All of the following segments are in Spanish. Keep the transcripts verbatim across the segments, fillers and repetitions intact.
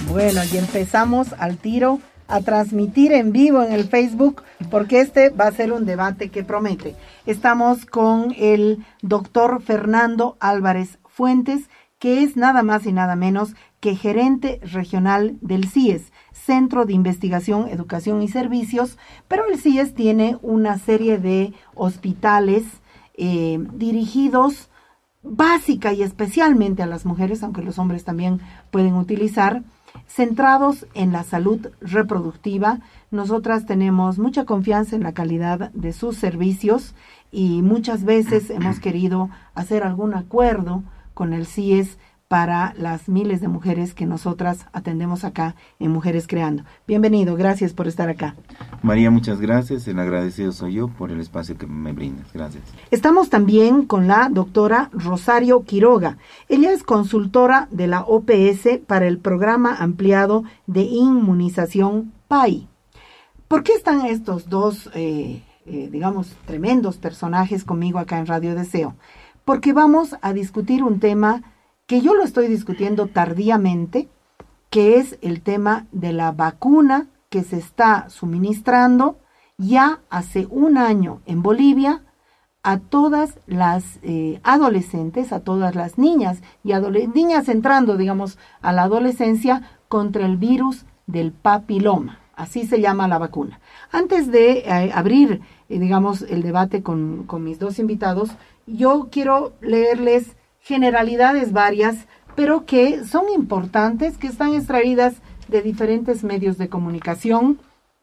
Bueno, y empezamos al tiro a transmitir en vivo en el Facebook, porque este va a ser un debate que promete. Estamos con el doctor Fernando Álvarez Fuentes, que es nada más y nada menos que gerente regional del C I E S, Centro de Investigación, Educación y Servicios, pero el C I E S tiene una serie de hospitales eh, dirigidos básica y especialmente a las mujeres, aunque los hombres también pueden utilizar, centrados en la salud reproductiva. Nosotras tenemos mucha confianza en la calidad de sus servicios y muchas veces hemos querido hacer algún acuerdo con el C I E S para las miles de mujeres que nosotras atendemos acá en Mujeres Creando. Bienvenido, gracias por estar acá. María, muchas gracias, el agradecido soy yo por el espacio que me brindas, gracias. Estamos también con la doctora Rosario Quiroga. Ella es consultora de la O P S para el Programa Ampliado de Inmunización P A I. ¿Por qué están estos dos, eh, eh, digamos, tremendos personajes conmigo acá en Radio Deseo? Porque vamos a discutir un tema que yo lo estoy discutiendo tardíamente, que es el tema de la vacuna que se está suministrando ya hace un año en Bolivia a todas las eh, adolescentes, a todas las niñas y adole- niñas entrando, digamos, a la adolescencia contra el virus del papiloma. Así se llama la vacuna. Antes de eh, abrir, eh, digamos, el debate con, con mis dos invitados, yo quiero leerles generalidades varias, pero que son importantes, que están extraídas de diferentes medios de comunicación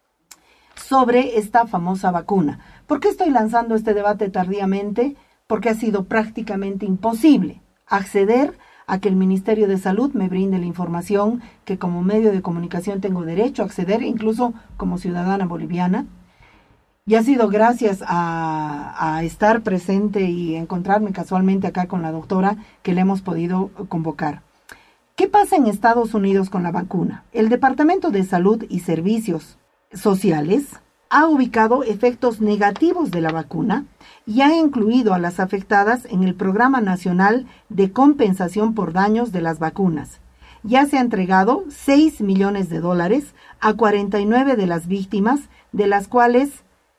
sobre esta famosa vacuna. ¿Por qué estoy lanzando este debate tardíamente? Porque ha sido prácticamente imposible acceder a que el Ministerio de Salud me brinde la información que como medio de comunicación tengo derecho a acceder, incluso como ciudadana boliviana. Y ha sido gracias a, a estar presente y encontrarme casualmente acá con la doctora que le hemos podido convocar. ¿Qué pasa en Estados Unidos con la vacuna? El Departamento de Salud y Servicios Sociales ha ubicado efectos negativos de la vacuna y ha incluido a las afectadas en el Programa Nacional de Compensación por Daños de las Vacunas. Ya se ha entregado seis millones de dólares a cuarenta y nueve de las víctimas, de las cuales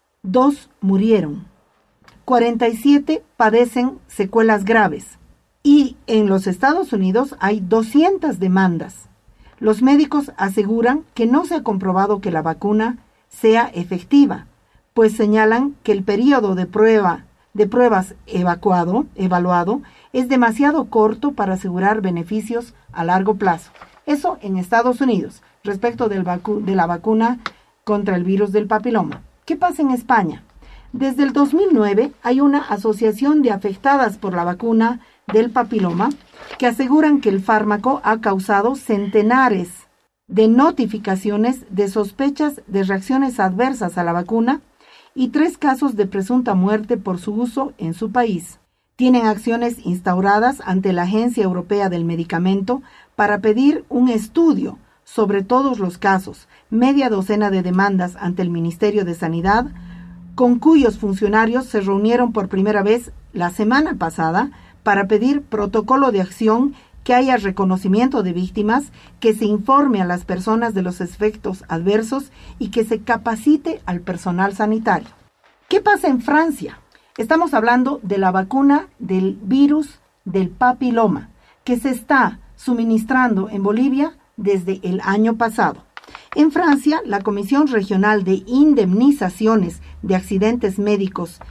dos murieron. cuarenta y siete padecen secuelas graves. Y en los Estados Unidos hay doscientas demandas. Los médicos aseguran que no se ha comprobado que la vacuna sea efectiva, pues señalan que el periodo de prueba de pruebas evacuado, evaluado es demasiado corto para asegurar beneficios a largo plazo. Eso en Estados Unidos, respecto del vacu- de la vacuna contra el virus del papiloma. ¿Qué pasa en España? Desde el dos mil nueve hay una asociación de afectadas por la vacuna del papiloma que aseguran que el fármaco ha causado centenares de notificaciones de sospechas de reacciones adversas a la vacuna y tres casos de presunta muerte por su uso en su país. Tienen acciones instauradas ante la Agencia Europea del Medicamento para pedir un estudio sobre todos los casos, media docena de demandas ante el Ministerio de Sanidad, con cuyos funcionarios se reunieron por primera vez la semana pasada para pedir protocolo de acción, que haya reconocimiento de víctimas, que se informe a las personas de los efectos adversos y que se capacite al personal sanitario. ¿Qué pasa en Francia? Estamos hablando de la vacuna del virus del papiloma, que se está suministrando en Bolivia desde el año pasado. En Francia, la Comisión Regional de Indemnizaciones de Accidentes Médicos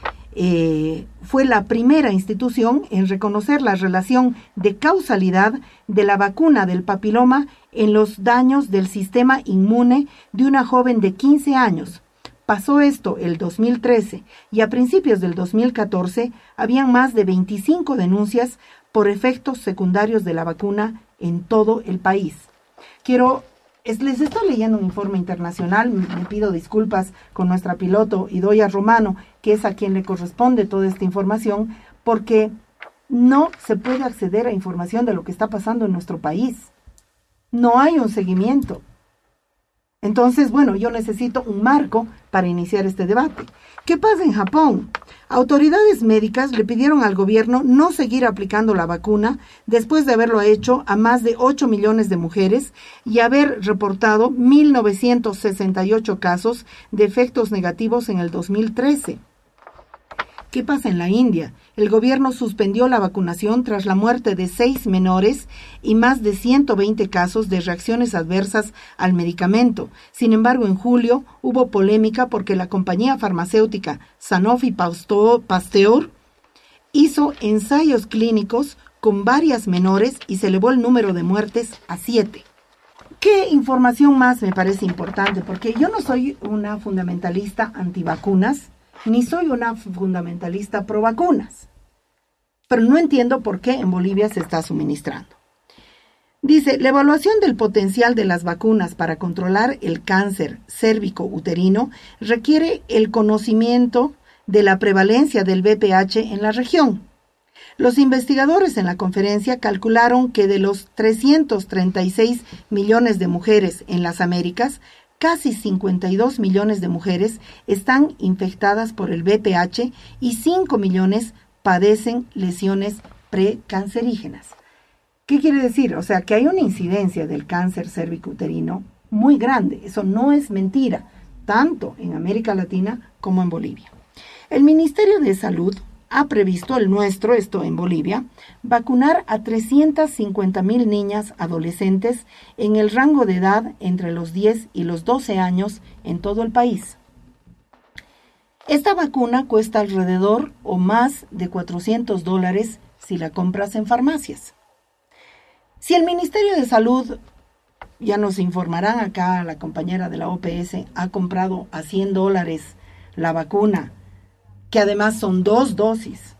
eh, fue la primera institución en reconocer la relación de causalidad de la vacuna del papiloma en los daños del sistema inmune de una joven de quince años. Pasó esto el dos mil trece y a principios del dos mil catorce habían más de veinticinco denuncias por efectos secundarios de la vacuna en todo el país. Quiero Es, les estoy leyendo un informe internacional, me pido disculpas con nuestra piloto Idoia Romano, que es a quien le corresponde toda esta información, porque no se puede acceder a información de lo que está pasando en nuestro país. No hay un seguimiento. Entonces, bueno, yo necesito un marco para iniciar este debate. ¿Qué pasa en Japón? Autoridades médicas le pidieron al gobierno no seguir aplicando la vacuna después de haberlo hecho a más de ocho millones de mujeres y haber reportado mil novecientos sesenta y ocho casos de efectos negativos en el dos mil trece. ¿Qué pasa en la India? El gobierno suspendió la vacunación tras la muerte de seis menores y más de ciento veinte casos de reacciones adversas al medicamento. Sin embargo, en julio hubo polémica porque la compañía farmacéutica Sanofi Pasteur hizo ensayos clínicos con varias menores y se elevó el número de muertes a siete. ¿Qué información más me parece importante? Porque yo no soy una fundamentalista antivacunas, ni soy una fundamentalista pro vacunas, pero no entiendo por qué en Bolivia se está suministrando. Dice, la evaluación del potencial de las vacunas para controlar el cáncer cérvico-uterino requiere el conocimiento de la prevalencia del V P H en la región. Los investigadores en la conferencia calcularon que de los trescientos treinta y seis millones de mujeres en las Américas, casi cincuenta y dos millones de mujeres están infectadas por el V P H y cinco millones padecen lesiones precancerígenas. ¿Qué quiere decir? O sea, que hay una incidencia del cáncer cérvico-uterino muy grande. Eso no es mentira, tanto en América Latina como en Bolivia. El Ministerio de Salud ha previsto, el nuestro, esto en Bolivia, vacunar a trescientas cincuenta mil niñas adolescentes en el rango de edad entre los diez y los doce años en todo el país. Esta vacuna cuesta alrededor o más de cuatrocientos dólares si la compras en farmacias. Si el Ministerio de Salud, ya nos informarán acá, la compañera de la O P S, ha comprado a cien dólares la vacuna, que además son dos dosis,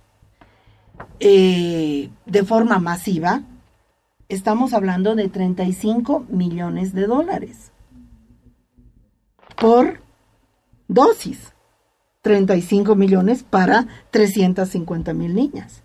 eh, de forma masiva, estamos hablando de treinta y cinco millones de dólares por dosis. treinta y cinco millones para trescientas cincuenta mil niñas.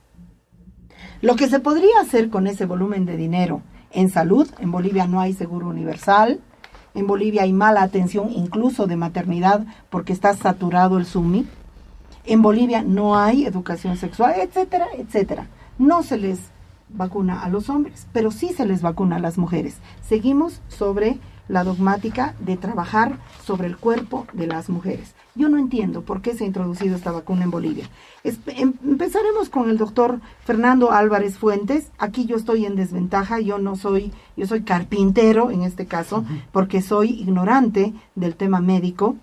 Lo que se podría hacer con ese volumen de dinero en salud, en Bolivia no hay seguro universal, en Bolivia hay mala atención incluso de maternidad porque está saturado el SUMI, en Bolivia no hay educación sexual, etcétera, etcétera. No se les vacuna a los hombres, pero sí se les vacuna a las mujeres. Seguimos sobre la dogmática de trabajar sobre el cuerpo de las mujeres. Yo no entiendo por qué se ha introducido esta vacuna en Bolivia. Empezaremos con el doctor Fernando Álvarez Fuentes. Aquí yo estoy en desventaja, yo no soy, yo soy carpintero en este caso, porque soy ignorante del tema médico.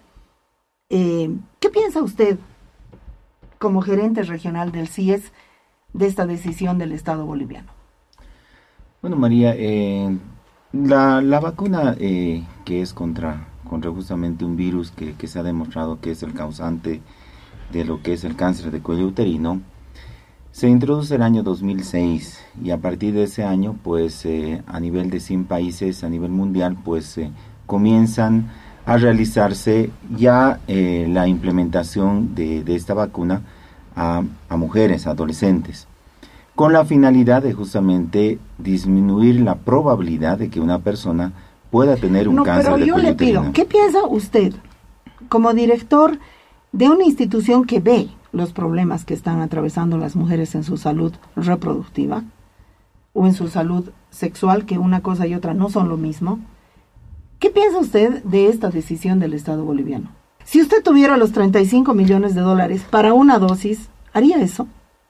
Eh, ¿Qué piensa usted, como gerente regional del C I E S, de esta decisión del Estado boliviano? Bueno, María, eh, la, la vacuna eh, que es contra, contra justamente un virus que, que se ha demostrado que es el causante de lo que es el cáncer de cuello uterino, se introduce el año dos mil seis y a partir de ese año, pues eh, a nivel de cien países, a nivel mundial, pues eh, comienzan a realizarse ya eh, la implementación de, de esta vacuna a, a mujeres, adolescentes, con la finalidad de justamente disminuir la probabilidad de que una persona pueda tener un no, cáncer de cuello uterino. Pero yo le pido, ¿qué piensa usted como director de una institución que ve los problemas que están atravesando las mujeres en su salud reproductiva o en su salud sexual, que una cosa y otra no son lo mismo? ¿Qué piensa usted de esta decisión del Estado boliviano? Si usted tuviera los treinta y cinco millones de dólares para una dosis, ¿haría eso?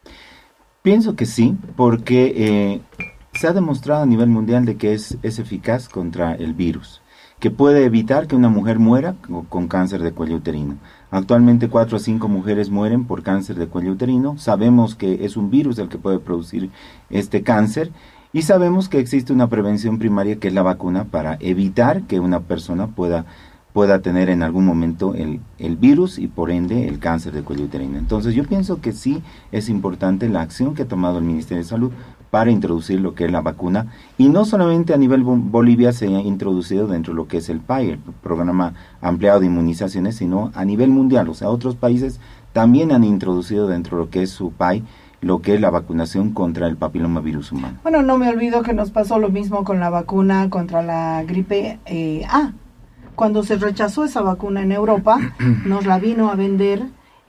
Pienso que sí, porque eh, se ha demostrado a nivel mundial de que es, es eficaz contra el virus, que puede evitar que una mujer muera con, con cáncer de cuello uterino. Actualmente cuatro a cinco mujeres mueren por cáncer de cuello uterino. Sabemos que es un virus el que puede producir este cáncer. Y sabemos que existe una prevención primaria que es la vacuna para evitar que una persona pueda, pueda tener en algún momento el, el virus y por ende el cáncer de cuello uterino. Entonces yo pienso que sí es importante la acción que ha tomado el Ministerio de Salud para introducir lo que es la vacuna. Y no solamente a nivel Bolivia se ha introducido dentro de lo que es el P A I, el Programa Ampliado de Inmunizaciones, sino a nivel mundial. O sea, otros países también han introducido dentro de lo que es su P A I lo que es la vacunación contra el papilomavirus humano. Bueno, no me olvido que nos pasó lo mismo con la vacuna contra la gripe eh, A. cuando se rechazó esa vacuna en Europa, nos la vino a vender,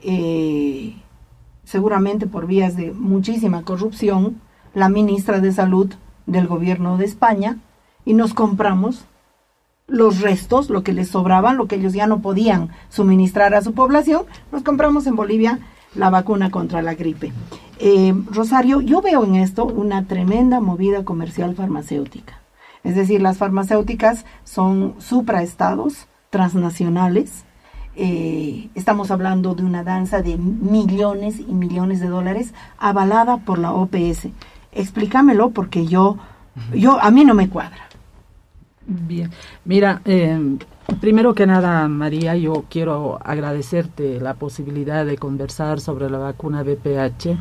eh, seguramente por vías de muchísima corrupción, la ministra de Salud del gobierno de España, y nos compramos los restos, lo que les sobraban, lo que ellos ya no podían suministrar a su población, nos compramos en Bolivia la vacuna contra la gripe. Eh, Rosario, yo veo en esto una tremenda movida comercial farmacéutica. Es decir, las farmacéuticas son supraestados transnacionales. Eh, estamos hablando de una danza de millones y millones de dólares avalada por la O P S. Explícamelo porque yo, yo a mí no me cuadra. Bien, mira, eh, primero que nada, María, yo quiero agradecerte la posibilidad de conversar sobre la vacuna V P H,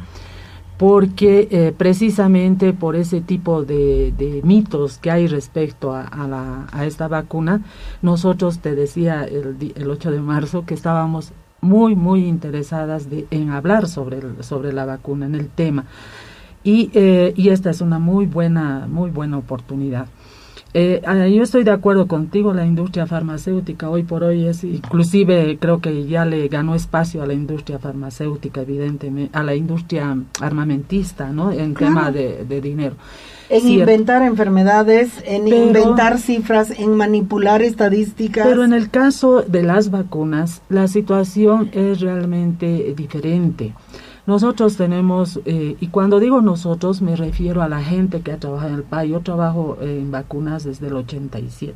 porque eh, precisamente por ese tipo de, de mitos que hay respecto a, a, la, a esta vacuna, nosotros, te decía el, el ocho de marzo, que estábamos muy, muy interesadas de, en hablar sobre, el, sobre la vacuna, en el tema, y, eh, y esta es una muy buena, muy buena oportunidad. Eh, yo estoy de acuerdo contigo, la industria farmacéutica hoy por hoy es, inclusive creo que ya le ganó espacio a la industria farmacéutica, evidentemente, a la industria armamentista, ¿no? En claro. tema de, de dinero. En sí, inventar enfermedades, en pero, inventar cifras, en manipular estadísticas. Pero en el caso de las vacunas, la situación es realmente diferente. Nosotros tenemos, eh, y cuando digo nosotros me refiero a la gente que ha trabajado en el país. Yo trabajo eh, en vacunas desde el ochenta y siete.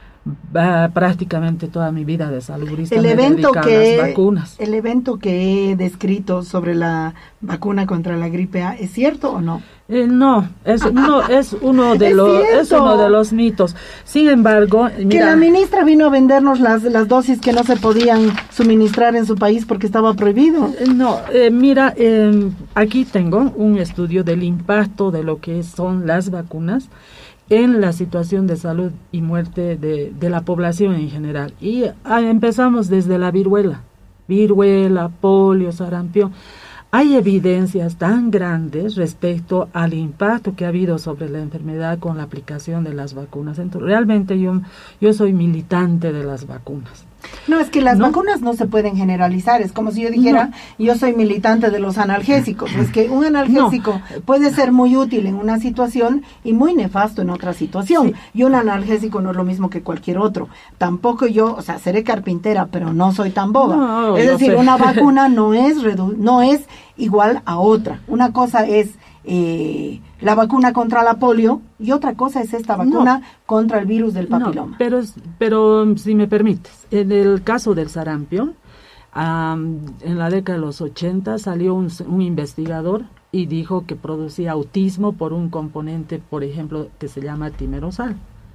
Va, prácticamente toda mi vida de salubrista el me evento dedica que, a las vacunas. El evento que he descrito sobre la vacuna contra la gripe A, ¿es cierto o no? Eh, no, es uno, es uno de es los cierto. es uno de los mitos. Sin embargo, mira, que la ministra vino a vendernos las las dosis que no se podían suministrar en su país porque estaba prohibido. Eh, no, eh, mira, eh, aquí tengo un estudio del impacto de lo que son las vacunas en la situación de salud y muerte de, de la población en general. Y ah, empezamos desde la viruela, viruela, polio, sarampión. Hay evidencias tan grandes respecto al impacto que ha habido sobre la enfermedad con la aplicación de las vacunas. Entonces, realmente yo, yo soy militante de las vacunas. No, es que las ¿No? vacunas no se pueden generalizar. Es como si yo dijera, no. yo soy militante de los analgésicos. Es que un analgésico no. puede ser muy útil en una situación y muy nefasto en otra situación. Sí. Y un analgésico no es lo mismo que cualquier otro. Tampoco yo, o sea, seré carpintera, pero no soy tan boba. No, es decir, sé. una vacuna no es redu- no es igual a otra. Una cosa es eh, la vacuna contra la polio y otra cosa es esta vacuna no. contra el virus del papiloma. No, pero, pero si me permites, en el caso del sarampión, um, en la década de los ochenta salió un, un investigador y dijo que producía autismo por un componente, por ejemplo, que se llama timerosal.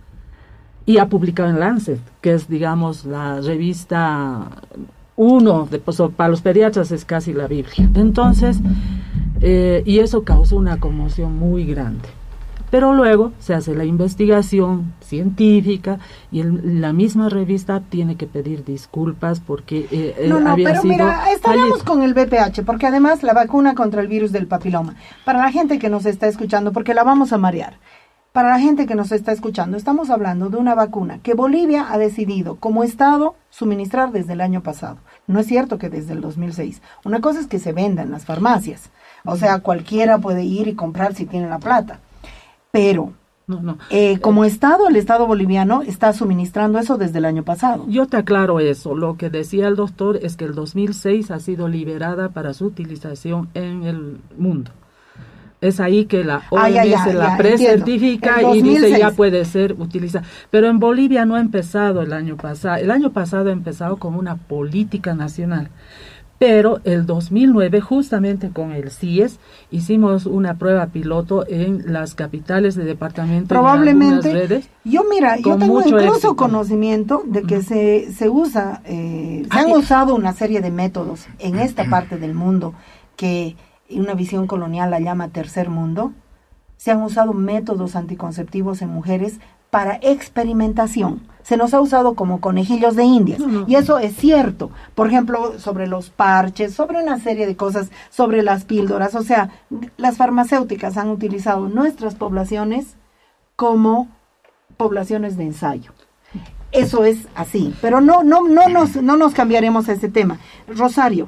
Y ha publicado en Lancet, que es, digamos, la revista uno, de, pues, para los pediatras es casi la Biblia. Entonces, eh, y eso causó una conmoción muy grande. Pero luego se hace la investigación científica y el, la misma revista tiene que pedir disculpas porque eh, no, no, había pero sido mira, estaríamos con el V P H, porque además la vacuna contra el virus del papiloma, para la gente que nos está escuchando, porque la vamos a marear, para la gente que nos está escuchando, estamos hablando de una vacuna que Bolivia ha decidido como Estado suministrar desde el año pasado. No es cierto que desde el dos mil seis. Una cosa es que se venda en las farmacias, o sea, cualquiera puede ir y comprar si tiene la plata. Pero, no, no. Eh, como Estado, el Estado boliviano está suministrando eso desde el año pasado. Yo te aclaro eso. Lo que decía el doctor es que el dos mil seis ha sido liberada para su utilización en el mundo. Es ahí que la O M S ah, ya, ya, la ya, precertifica y dice ya puede ser utilizada. Pero en Bolivia no ha empezado el año pasado. El año pasado ha empezado como una política nacional. Pero el dos mil nueve, justamente con el C I E S, hicimos una prueba piloto en las capitales de departamento. Probablemente. En redes, yo mira, yo tengo incluso éxito. conocimiento de que uh-huh. se, se usa, eh, se han Ay. usado una serie de métodos en esta parte del mundo que una visión colonial la llama tercer mundo. Se han usado métodos anticonceptivos en mujeres para experimentación. Se nos ha usado como conejillos de indias. No, no. Y eso es cierto. Por ejemplo, sobre los parches, sobre una serie de cosas, sobre las píldoras. O sea, las farmacéuticas han utilizado nuestras poblaciones como poblaciones de ensayo. Eso es así, pero no, no, no nos, no nos cambiaremos a este tema. Rosario,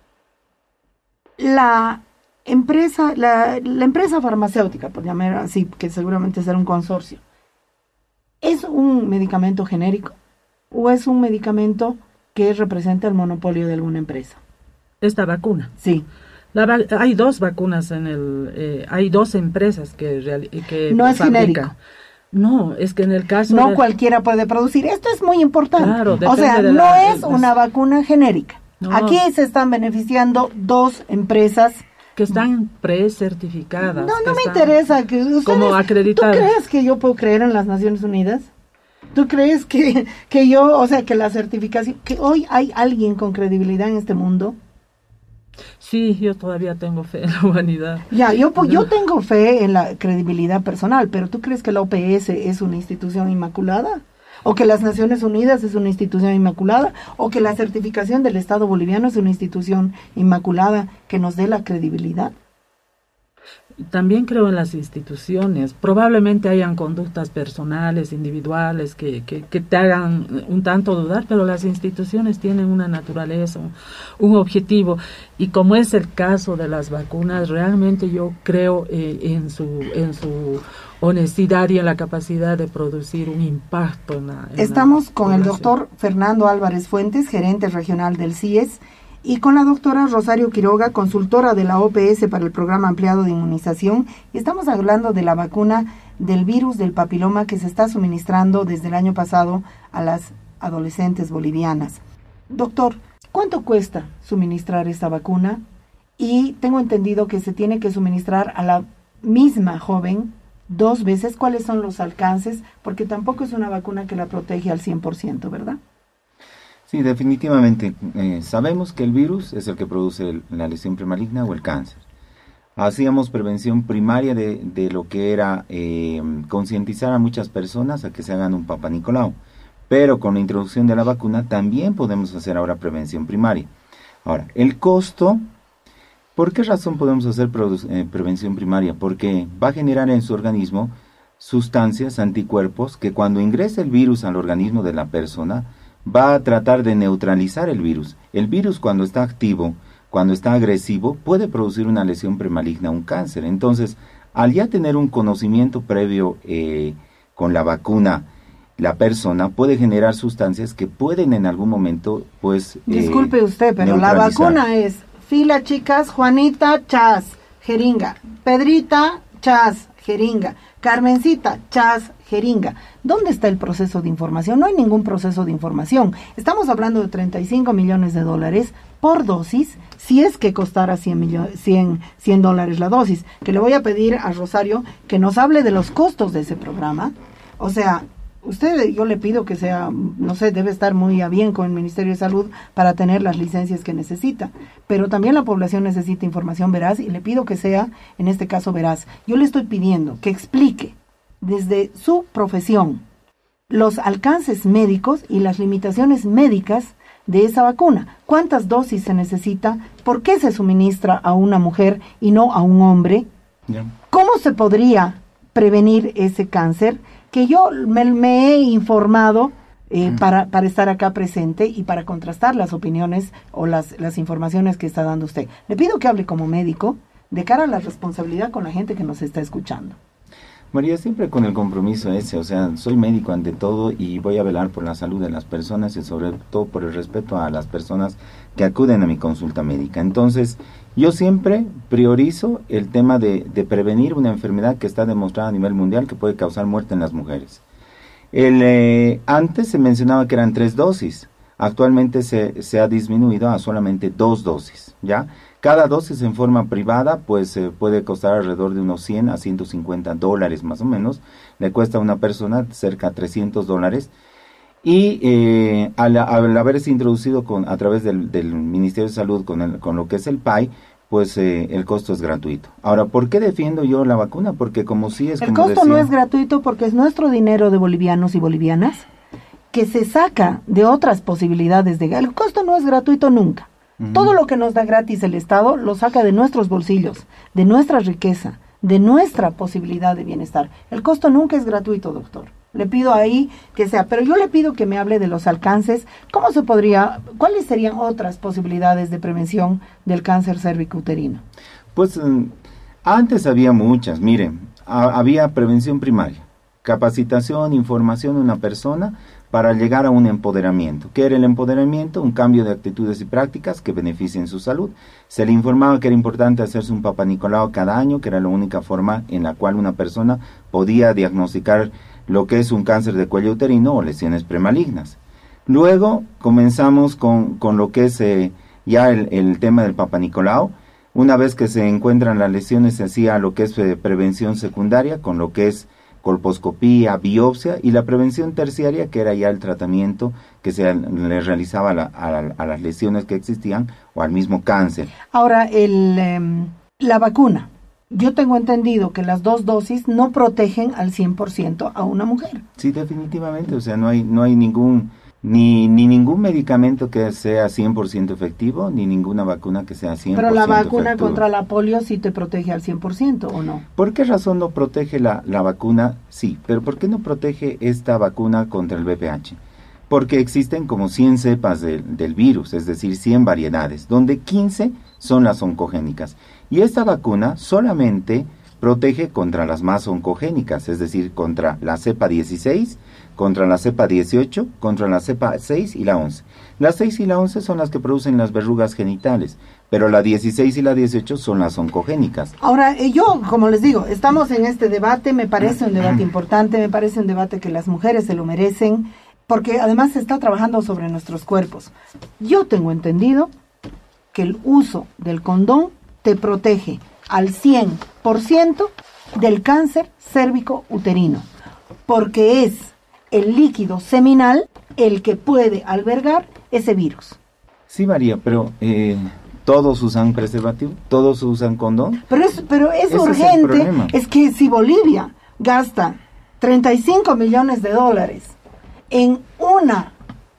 la empresa, la, la empresa farmacéutica, por llamar así, que seguramente será un consorcio, ¿es un medicamento genérico o es un medicamento que representa el monopolio de alguna empresa? Esta vacuna. Sí. La va- hay dos vacunas en el, eh, hay dos empresas que, reali- que No es fabrican. genérico. No, es que en el caso No de- cualquiera puede producir. Esto es muy importante. Claro, o depende sea, de no la- es de- una vacuna genérica. No. Aquí se están beneficiando dos empresas. que están precertificadas. No, que no me están interesa que ustedes, como acreditadas. ¿Tú crees que yo puedo creer en las Naciones Unidas? ¿Tú crees que, que yo, o sea, que la certificación, que hoy hay alguien con credibilidad en este mundo? Sí, yo todavía tengo fe en la humanidad. Ya, yo, po- No. yo tengo fe en la credibilidad personal, pero ¿tú crees que la O P S es una institución inmaculada? ¿O que las Naciones Unidas es una institución inmaculada? ¿O que la certificación del Estado boliviano es una institución inmaculada que nos dé la credibilidad? También creo en las instituciones. Probablemente hayan conductas personales, individuales, que, que, que te hagan un tanto dudar, pero las instituciones tienen una naturaleza, un, un objetivo. Y como es el caso de las vacunas, realmente yo creo eh, en su en su honestidad y en la capacidad de producir un impacto en la en Estamos la con el población. doctor Fernando Álvarez Fuentes, gerente regional del C I E S, y con la doctora Rosario Quiroga, consultora de la O P S para el programa ampliado de inmunización, y estamos hablando de la vacuna del virus del papiloma que se está suministrando desde el año pasado a las adolescentes bolivianas. Doctor, ¿cuánto cuesta suministrar esta vacuna? Y tengo entendido que se tiene que suministrar a la misma joven dos veces. ¿Cuáles son los alcances? Porque tampoco es una vacuna que la protege al cien por ciento, ¿verdad? Sí, definitivamente. Eh, sabemos que el virus es el que produce el- la lesión premaligna o el cáncer. Hacíamos prevención primaria de, de lo que era eh, concientizar a muchas personas a que se hagan un Papa Nicolau. Pero con la introducción de la vacuna también podemos hacer ahora prevención primaria. Ahora, el costo, ¿por qué razón podemos hacer produ- eh, prevención primaria? Porque va a generar en su organismo sustancias, anticuerpos, que cuando ingrese el virus al organismo de la persona, va a tratar de neutralizar el virus. El virus cuando está activo, cuando está agresivo, puede producir una lesión premaligna, un cáncer. Entonces, al ya tener un conocimiento previo eh, con la vacuna, la persona puede generar sustancias que pueden en algún momento, pues... eh, Disculpe usted, pero la neutralizar. vacuna es fila, chicas, Juanita, chas, jeringa, Pedrita, chas, jeringa, Carmencita, chas, jeringa. ¿Dónde está el proceso de información? No hay ningún proceso de información. Estamos hablando de treinta y cinco millones de dólares por dosis, si es que costara cien, millones, cien, cien dólares la dosis. Que le voy a pedir a Rosario que nos hable de los costos de ese programa. O sea, usted, yo le pido que sea, no sé, debe estar muy a bien con el Ministerio de Salud para tener las licencias que necesita, pero también la población necesita información veraz y le pido que sea, en este caso, veraz. Yo le estoy pidiendo que explique desde su profesión los alcances médicos y las limitaciones médicas de esa vacuna. ¿Cuántas dosis se necesita? ¿Por qué se suministra a una mujer y no a un hombre? Ya. ¿Cómo se podría prevenir ese cáncer? Que yo me, me he informado eh, mm. para, para estar acá presente y para contrastar las opiniones o las, las informaciones que está dando usted. Le pido que hable como médico de cara a la responsabilidad con la gente que nos está escuchando. María, siempre con el compromiso ese, o sea, soy médico ante todo y voy a velar por la salud de las personas y sobre todo por el respeto a las personas que acuden a mi consulta médica. Entonces, yo siempre priorizo el tema de, de prevenir una enfermedad que está demostrada a nivel mundial que puede causar muerte en las mujeres. El, eh, antes se mencionaba que eran tres dosis, actualmente se, se ha disminuido a solamente dos dosis, ¿ya? Cada dosis en forma privada pues eh, puede costar alrededor de unos cien a ciento cincuenta dólares más o menos, le cuesta a una persona cerca de trescientos dólares y eh, al, al haberse introducido con, a través del, del Ministerio de Salud con, el, con lo que es el P A I, pues eh, el costo es gratuito. Ahora, ¿por qué defiendo yo la vacuna? Porque como sí es... El como costo decía, no es gratuito porque es nuestro dinero de bolivianos y bolivianas que se saca de otras posibilidades de... El costo no es gratuito nunca. Todo lo que nos da gratis el Estado lo saca de nuestros bolsillos, de nuestra riqueza, de nuestra posibilidad de bienestar. El costo nunca es gratuito, doctor. Le pido ahí que sea, pero yo le pido que me hable de los alcances. ¿Cómo se podría, cuáles serían otras posibilidades de prevención del cáncer cervicouterino? Pues antes había muchas, miren, a, había prevención primaria, capacitación, información de una persona para llegar a un empoderamiento. ¿Qué era el empoderamiento? Un cambio de actitudes y prácticas que beneficien su salud. Se le informaba que era importante hacerse un Papa Nicolau cada año, que era la única forma en la cual una persona podía diagnosticar lo que es un cáncer de cuello uterino o lesiones premalignas. Luego comenzamos con, con lo que es eh, ya el, el tema del Papa Nicolau. Una vez que se encuentran las lesiones, se hacía lo que es eh, prevención secundaria, con lo que es colposcopía, biopsia, y la prevención terciaria, que era ya el tratamiento que se le realizaba a, la, a, la, a las lesiones que existían o al mismo cáncer. Ahora, el, eh, la vacuna. Yo tengo entendido que las dos dosis no protegen al cien por ciento a una mujer. Sí, definitivamente, o sea, no hay no hay ningún ni ni ningún medicamento que sea cien por ciento efectivo, ni ninguna vacuna que sea cien por ciento efectiva. Pero la vacuna efectiva. contra la polio sí te protege al cien por ciento, ¿o no? ¿Por qué razón no protege la, la vacuna? Sí, pero ¿por qué no protege esta vacuna contra el V I H? Porque existen como cien cepas de, del virus, es decir, cien variedades, donde quince son las oncogénicas. Y esta vacuna solamente protege contra las más oncogénicas, es decir, contra la cepa dieciséis, contra la cepa dieciocho, contra la cepa seis y la once. Las seis y la once son las que producen las verrugas genitales, pero la dieciséis y la dieciocho son las oncogénicas. Ahora, eh, yo, como les digo, estamos en este debate, me parece un debate importante, me parece un debate que las mujeres se lo merecen, porque además se está trabajando sobre nuestros cuerpos. Yo tengo entendido que el uso del condón te protege al cien por ciento del cáncer cérvico-uterino, porque es el líquido seminal el que puede albergar ese virus. Sí, María, pero eh, ¿todos usan preservativo? ¿Todos usan condón? Pero es, pero es Ese urgente, es, es que si Bolivia gasta treinta y cinco millones de dólares en una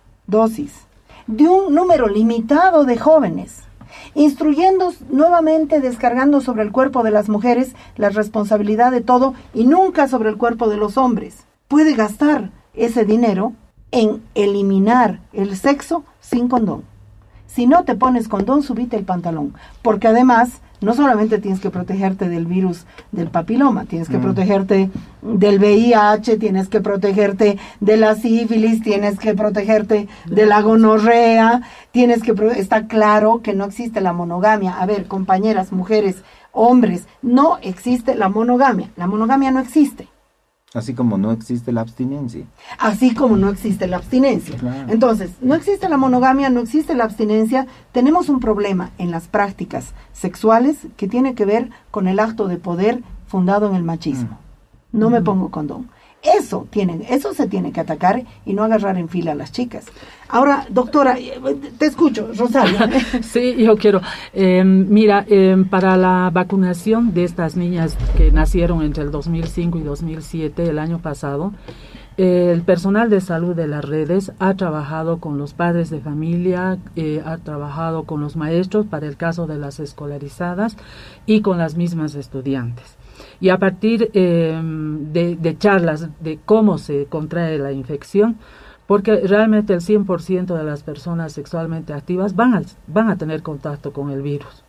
dosis de un número limitado de jóvenes, instruyendo nuevamente, descargando sobre el cuerpo de las mujeres la responsabilidad de todo y nunca sobre el cuerpo de los hombres, puede gastar ese dinero en eliminar el sexo sin condón. Si no te pones condón, subite el pantalón, porque además no solamente tienes que protegerte del virus del papiloma, tienes que mm. protegerte del V I H, tienes que protegerte de la sífilis, tienes que protegerte de la gonorrea, tienes que pro- está claro que no existe la monogamia. A ver, compañeras, mujeres, hombres, no existe la monogamia. La monogamia no existe. Así como no existe la abstinencia. Así como no existe la abstinencia. Claro. Entonces, no existe la monogamia, no existe la abstinencia. Tenemos un problema en las prácticas sexuales que tiene que ver con el acto de poder fundado en el machismo. Mm. No mm. me pongo condón. Eso tiene, eso se tiene que atacar y no agarrar en fila a las chicas. Ahora, doctora, te escucho, Rosario. Sí, yo quiero. Eh, mira, eh, para la vacunación de estas niñas que nacieron entre el dos mil cinco y dos mil siete, el año pasado, eh, el personal de salud de las redes ha trabajado con los padres de familia, eh, ha trabajado con los maestros para el caso de las escolarizadas y con las mismas estudiantes. Y a partir eh, de, de charlas de cómo se contrae la infección, porque realmente el cien por ciento de las personas sexualmente activas van a, van a tener contacto con el virus,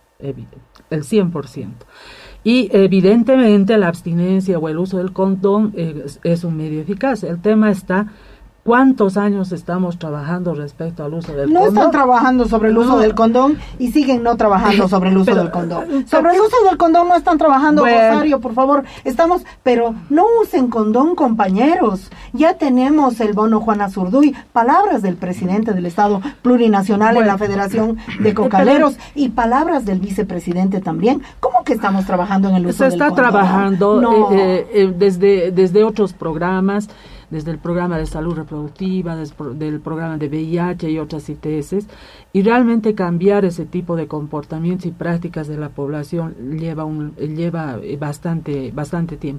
el cien por ciento. Y evidentemente la abstinencia o el uso del condón es, es un medio eficaz. El tema está... ¿Cuántos años estamos trabajando respecto al uso del no condón? No están trabajando sobre el uso no. del condón y siguen no trabajando sobre el uso pero, del condón. Sobre el uso del condón no están trabajando, bueno. Rosario, por favor. Estamos, pero no usen condón, compañeros. Ya tenemos el bono Juana Zurduy, palabras del presidente del Estado plurinacional bueno. en la Federación de Cocaleros y palabras del vicepresidente también. ¿Cómo que estamos trabajando en el uso Se del está condón? trabajando no. eh, eh, desde, desde otros programas, desde el programa de salud reproductiva, desde, del programa de V I H y otras I T S, y realmente cambiar ese tipo de comportamientos y prácticas de la población lleva un lleva bastante bastante tiempo.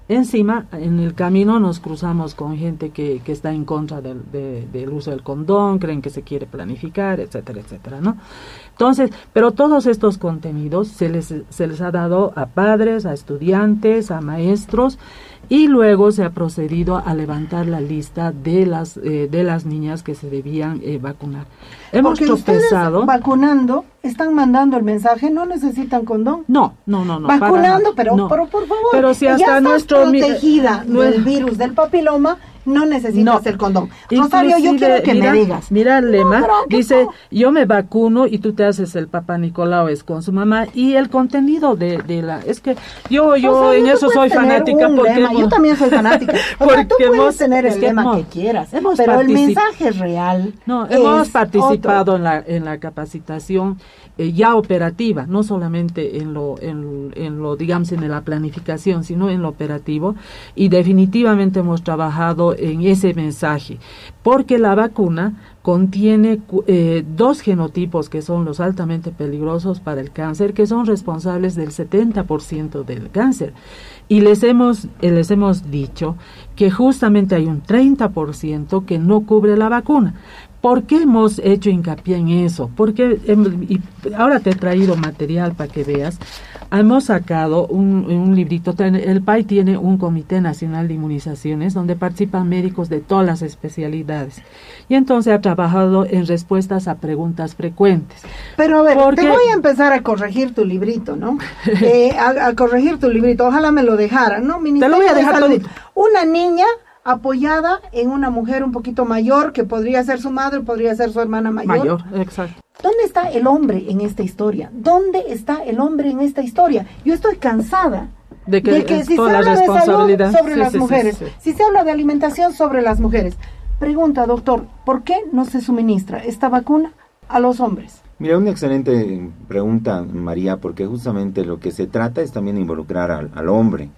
Encima, en el camino nos cruzamos con gente que, que está en contra del, de, del uso del condón, creen que se quiere planificar, etcétera, etcétera, ¿no? Entonces, pero todos estos contenidos se les, se les ha dado a padres, a estudiantes, a maestros, y luego se ha procedido a levantar la lista de las eh, de las niñas que se debían eh, vacunar. Hemos Porque tropezado. ustedes vacunando están mandando el mensaje, no necesitan condón. No, no, no, no. Vacunando, para, pero, no. pero por favor, pero si hasta ya estás nuestro protegida no, del virus del papiloma, no necesitas no. el condón. Rosario, yo quiero que mira, me digas. Mira el lema, no, dice, no. yo me vacuno y tú te haces el papá Nicolau es con su mamá, y el contenido de, de la, es que yo, yo Rosario, en eso soy fanática porque lema. Yo también soy fanática. O sea, tú puedes hemos, tener el es que lema hemos, que quieras, hemos pero el particip- mensaje real. No, hemos es participado otro. en la en la capacitación eh, ya operativa, no solamente en lo, en, en lo, digamos, en la planificación, sino en lo operativo, y definitivamente hemos trabajado en ese mensaje, porque la vacuna contiene eh, dos genotipos que son los altamente peligrosos para el cáncer, que son responsables del setenta por ciento del cáncer. Y les hemos, eh, les hemos dicho que justamente hay un treinta por ciento que no cubre la vacuna. ¿Por qué hemos hecho hincapié en eso? Porque, eh, y ahora te he traído material para que veas. Hemos sacado un, un librito, el P A I tiene un Comité Nacional de Inmunizaciones donde participan médicos de todas las especialidades, y entonces ha trabajado en respuestas a preguntas frecuentes. Pero a ver, Porque... te voy a empezar a corregir tu librito, ¿no? eh, a, a corregir tu librito, ojalá me lo dejara, ¿no? Ministerio te lo voy a dejar de todo. Una niña apoyada en una mujer un poquito mayor, que podría ser su madre, podría ser su hermana mayor. Mayor, exacto. ¿Dónde está el hombre en esta historia? ¿Dónde está el hombre en esta historia? Yo estoy cansada de que, de que si se la habla de salud sobre sí, las sí, mujeres, sí, sí. si se habla de alimentación sobre las mujeres. Pregunta, doctor, ¿por qué no se suministra esta vacuna a los hombres? Mira, una excelente pregunta, María, porque justamente lo que se trata es también involucrar al, al hombre.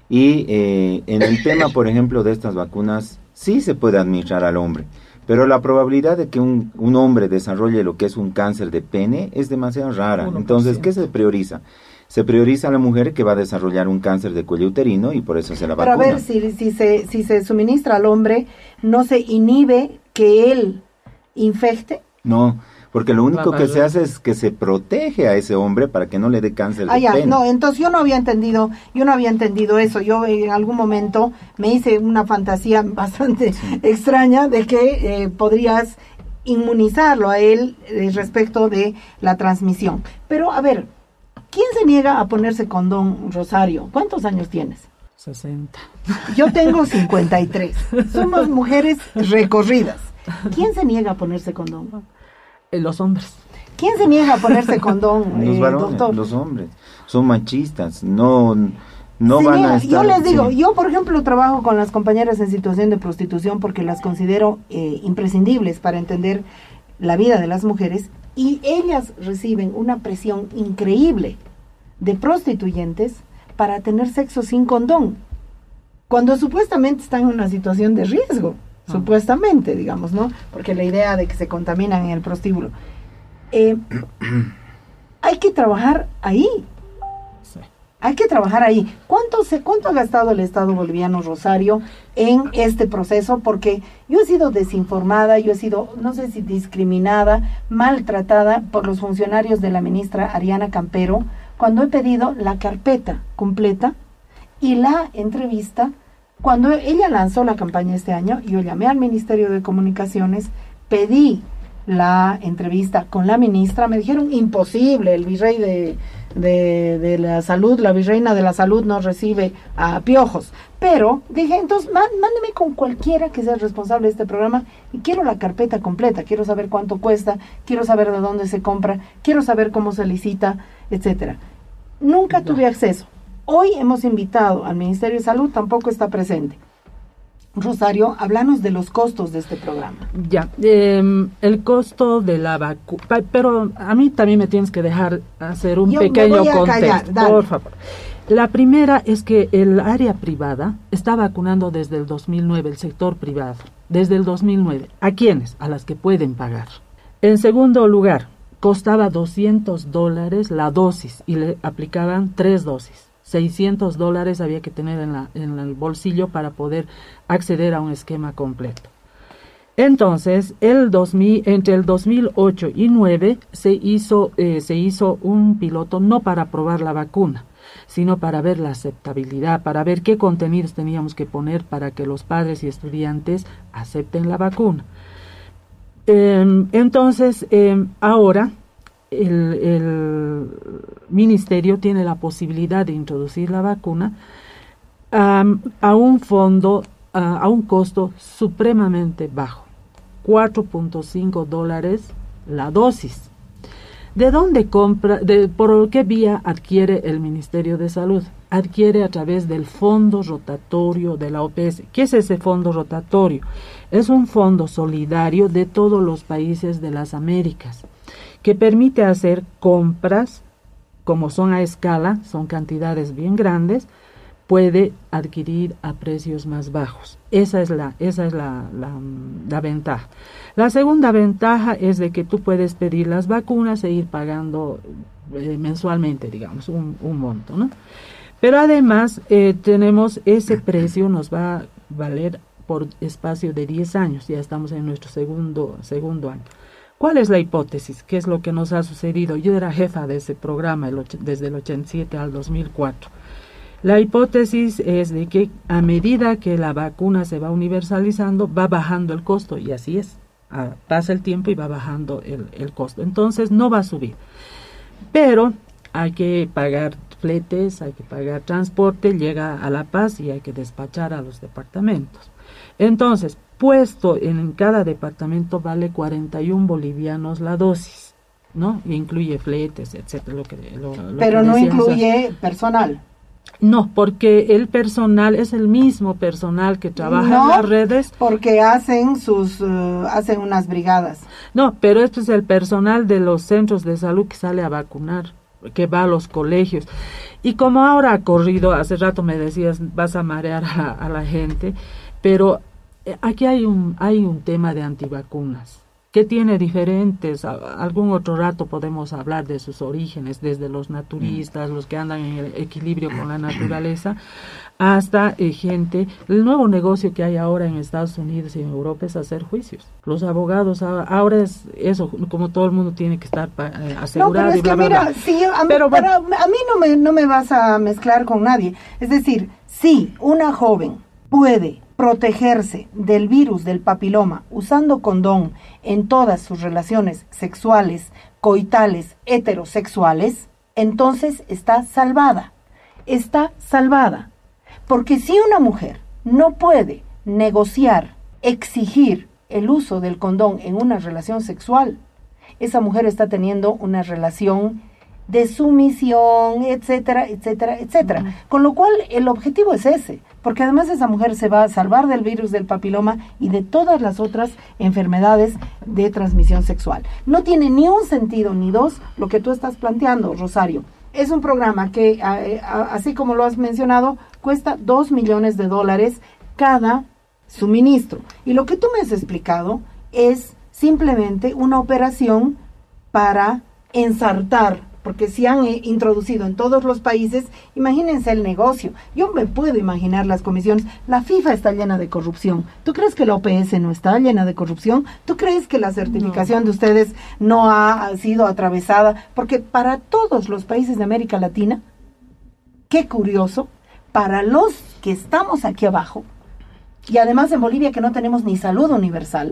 Y eh, en el tema, por ejemplo, de estas vacunas, sí se puede administrar al hombre, pero la probabilidad de que un, un hombre desarrolle lo que es un cáncer de pene es demasiado rara. uno por ciento. Entonces, ¿qué se prioriza? Se prioriza a la mujer que va a desarrollar un cáncer de cuello uterino y por eso se la Pero vacuna. a ver, si, si, se, si se suministra al hombre, ¿no se inhibe que él infecte? No, porque lo único La que se verdad. hace es que se protege a ese hombre para que no le dé cáncer de Ah, ya, pene. no, entonces yo no había entendido, yo no había entendido eso. Yo en algún momento me hice una fantasía bastante Sí. extraña de que eh, podrías inmunizarlo a él eh, respecto de la transmisión. Pero a ver, ¿quién se niega a ponerse condón, Rosario? ¿Cuántos años tienes? sesenta. Yo tengo cincuenta y tres. Somos mujeres recorridas. ¿Quién se niega a ponerse condón? Eh, los hombres. ¿Quién se niega a ponerse condón, Los eh, varones, doctor? los hombres, son machistas, no, no Se van niega. a estar... Yo les digo, sí. yo por ejemplo trabajo con las compañeras en situación de prostitución porque las considero eh, imprescindibles para entender la vida de las mujeres, y ellas reciben una presión increíble de prostituyentes para tener sexo sin condón, cuando supuestamente están en una situación de riesgo, Ah. supuestamente, digamos, ¿no? Porque la idea de que se contaminan en el prostíbulo. Eh, hay que trabajar ahí. Sí. Hay que trabajar ahí. ¿Cuánto, se, ¿Cuánto ha gastado el Estado boliviano, Rosario, en este proceso? Porque yo he sido desinformada, yo he sido, no sé si discriminada, maltratada por los funcionarios de la ministra Ariana Campero, cuando he pedido la carpeta completa y la entrevista. Cuando ella lanzó la campaña este año, yo llamé al Ministerio de Comunicaciones, pedí la entrevista con la ministra, me dijeron imposible, el virrey de, de, de la salud, la virreina de la salud no recibe a piojos, pero dije, entonces má, mándeme con cualquiera que sea el responsable de este programa y quiero la carpeta completa, quiero saber cuánto cuesta, quiero saber de dónde se compra, quiero saber cómo se licita, etcétera. Nunca tuve acceso. Hoy hemos invitado al Ministerio de Salud, tampoco está presente. Rosario, háblanos de los costos de este programa. Ya, eh, el costo de la vacuna, pero a mí también me tienes que dejar hacer un Yo me pequeño voy a contexto, callar, dale. por favor. La primera es que el área privada está vacunando desde el dos mil nueve, el sector privado, desde el dos mil nueve. ¿A quiénes? A las que pueden pagar. En segundo lugar, costaba doscientos dólares la dosis y le aplicaban tres dosis. seiscientos dólares había que tener en, la, en el bolsillo para poder acceder a un esquema completo. Entonces, el dos mil, entre el dos mil ocho y dos mil nueve se hizo, eh, se hizo un piloto no para probar la vacuna, sino para ver la aceptabilidad, para ver qué contenidos teníamos que poner para que los padres y estudiantes acepten la vacuna. Eh, entonces, eh, ahora el, el ministerio tiene la posibilidad de introducir la vacuna um, a un fondo, uh, a un costo supremamente bajo, cuatro punto cinco dólares la dosis. ¿De dónde compra, de, por qué vía adquiere el Ministerio de Salud? Adquiere a través del fondo rotatorio de la O P S. ¿Qué es ese fondo rotatorio? Es un fondo solidario de todos los países de las Américas, que permite hacer compras, como son a escala, son cantidades bien grandes, puede adquirir a precios más bajos. Esa es la, esa es la, la, la ventaja. La segunda ventaja es de que tú puedes pedir las vacunas e ir pagando eh, mensualmente, digamos, un, un monto, ¿no? Pero además eh, tenemos ese precio, nos va a valer por espacio de diez años, ya estamos en nuestro segundo, segundo año. ¿Cuál es la hipótesis? ¿Qué es lo que nos ha sucedido? Yo era jefa de ese programa el, desde el ochenta y siete al dos mil cuatro. La hipótesis es de que a medida que la vacuna se va universalizando, va bajando el costo, y así es. Ah, pasa el tiempo y va bajando el, el costo. Entonces no va a subir. Pero hay que pagar fletes, hay que pagar transporte, llega a La Paz y hay que despachar a los departamentos. Entonces, puesto en cada departamento vale cuarenta y un bolivianos la dosis, ¿no? Y incluye fletes, etcétera. Lo que, lo, lo Pero que no decían, incluye personal. No, porque el personal es el mismo personal que trabaja no, en las redes. Porque hacen sus uh, hacen unas brigadas. No, pero esto es el personal de los centros de salud que sale a vacunar, que va a los colegios. Y como ahora ha corrido, hace rato me decías, vas a marear a la, a la gente, pero aquí hay un hay un tema de antivacunas que tiene diferentes, algún otro rato podemos hablar de sus orígenes, desde los naturistas, los que andan en el equilibrio con la naturaleza, hasta eh, gente, el nuevo negocio que hay ahora en Estados Unidos y en Europa es hacer juicios. Los abogados, ahora es eso, como todo el mundo tiene que estar eh, asegurado. No, pero es y bla, que bla, mira, bla. Sí, a, mí, pero, pero a mí no me, no me vas a mezclar con nadie. Es decir, si una joven puede protegerse del virus del papiloma usando condón en todas sus relaciones sexuales, coitales, heterosexuales, entonces está salvada. Está salvada. Porque si una mujer no puede negociar, exigir el uso del condón en una relación sexual, esa mujer está teniendo una relación de sumisión, etcétera, etcétera, etcétera. Uh-huh. Con lo cual, el objetivo es ese, porque además esa mujer se va a salvar del virus del papiloma y de todas las otras enfermedades de transmisión sexual. No tiene ni un sentido ni dos lo que tú estás planteando, Rosario. Es un programa que, a, a, así como lo has mencionado, cuesta dos millones de dólares cada suministro. Y lo que tú me has explicado es simplemente una operación para ensartar, porque si han eh, introducido en todos los países, imagínense el negocio. Yo me puedo imaginar las comisiones. La FIFA está llena de corrupción. ¿Tú crees que la O P S no está llena de corrupción? ¿Tú crees que la certificación no. de ustedes no ha sido atravesada? Porque para todos los países de América Latina, qué curioso, para los que estamos aquí abajo, y además en Bolivia que no tenemos ni salud universal,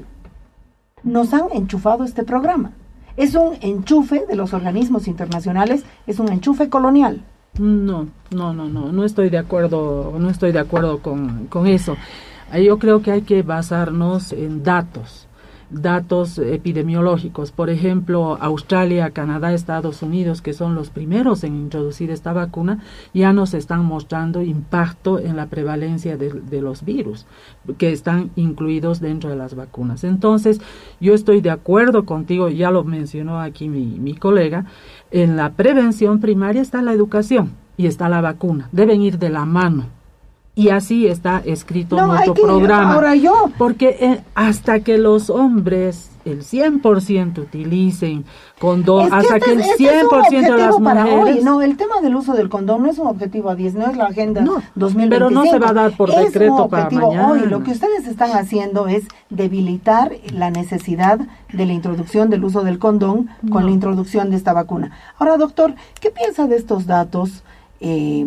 nos han enchufado este programa. Es un enchufe de los organismos internacionales, es un enchufe colonial. No, no, no, no, no estoy de acuerdo, no estoy de acuerdo con, con eso. Yo creo que hay que basarnos en datos, datos epidemiológicos. Por ejemplo, Australia, Canadá, Estados Unidos, que son los primeros en introducir esta vacuna, ya nos están mostrando impacto en la prevalencia de, de los virus que están incluidos dentro de las vacunas. Entonces, yo estoy de acuerdo contigo, ya lo mencionó aquí mi, mi colega, en la prevención primaria está la educación y está la vacuna, deben ir de la mano. Y así está escrito No, en nuestro hay que- programa. ahora yo- Porque eh, hasta que los hombres, el cien por ciento utilicen condón, Es que hasta este que el es- este es cien un por ciento de las objetivo para mujeres... hoy. No, el tema del uso del condón no es un objetivo a diez, no es la agenda No, dos mil veinticinco. pero no se va a dar por es decreto un para objetivo mañana. hoy. Lo que ustedes están haciendo es debilitar la necesidad de la introducción del uso del condón con No. la introducción de esta vacuna. Ahora, doctor, ¿qué piensa de estos datos eh,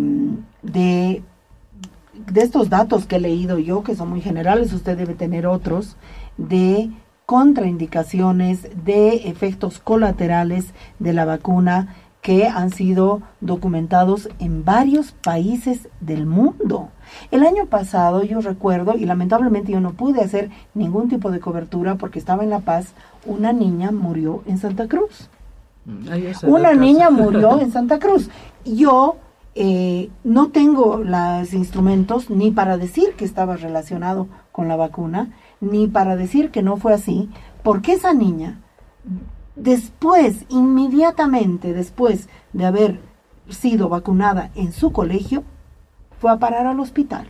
de de estos datos que he leído yo, que son muy generales, usted debe tener otros, de contraindicaciones, de efectos colaterales de la vacuna que han sido documentados en varios países del mundo? El año pasado yo recuerdo, y lamentablemente yo no pude hacer ningún tipo de cobertura porque estaba en La Paz, una niña murió en Santa Cruz. Ay, ese Una era el niña caso. murió en Santa Cruz. Yo eh, no tengo los instrumentos ni para decir que estaba relacionado con la vacuna, ni para decir que no fue así, porque esa niña, después, inmediatamente después de haber sido vacunada en su colegio, fue a parar al hospital.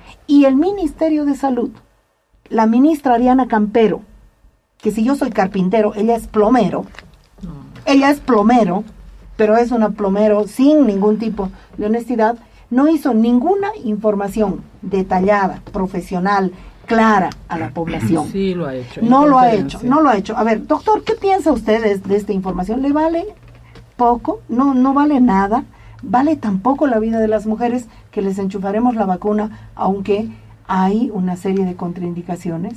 Y el Ministerio de Salud, la ministra Ariana Campero, que si yo soy carpintero, ella es plomero, ella es plomero, pero es una plomero sin ningún tipo de honestidad, no hizo ninguna información detallada, profesional, clara a la población. Sí, lo ha hecho. en No lo ha hecho, conferencia. no lo ha hecho. A ver, doctor, ¿qué piensa usted de, de esta información? ¿Le vale poco? No, no vale nada. ¿Vale tampoco la vida de las mujeres que les enchufaremos la vacuna, aunque hay una serie de contraindicaciones?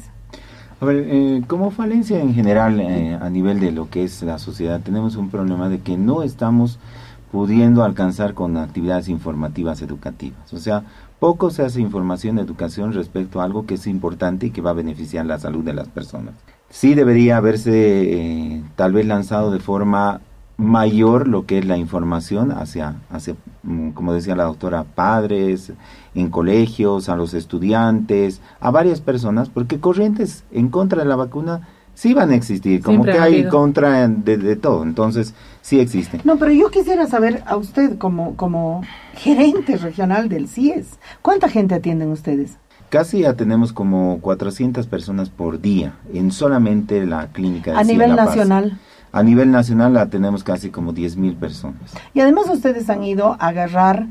A ver, eh, como falencia en general eh, a nivel de lo que es la sociedad, tenemos un problema de que no estamos pudiendo alcanzar con actividades informativas educativas. O sea, poco se hace información, educación respecto a algo que es importante y que va a beneficiar la salud de las personas. Sí debería haberse eh, tal vez lanzado de forma mayor lo que es la información hacia, hacia, como decía la doctora, padres, en colegios, a los estudiantes, a varias personas, porque corrientes en contra de la vacuna sí van a existir, como Siempre que ha hay habido. contra de, de todo, entonces sí existen. No, pero yo quisiera saber a usted como, como gerente regional del C I E S, ¿cuánta gente atienden ustedes? Casi ya tenemos como cuatrocientas personas por día en solamente la clínica de A C I E nivel La Paz. nacional. A nivel nacional la tenemos casi como diez mil personas. Y además ustedes han ido a agarrar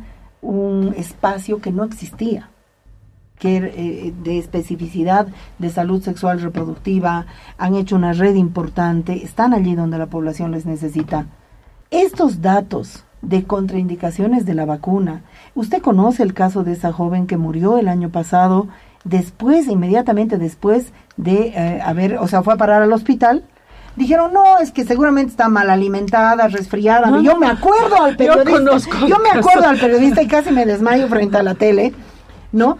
un espacio que no existía, que eh, de especificidad de salud sexual reproductiva, han hecho una red importante, están allí donde la población les necesita. Estos datos de contraindicaciones de la vacuna, ¿usted conoce el caso de esa joven que murió el año pasado, después, inmediatamente después de eh, haber, o sea, fue a parar al hospital? Dijeron, no, es que seguramente está mal alimentada, resfriada. No, yo no, me acuerdo al yo periodista. conozco Yo el me caso. acuerdo al periodista y casi me desmayo frente a la tele, ¿no?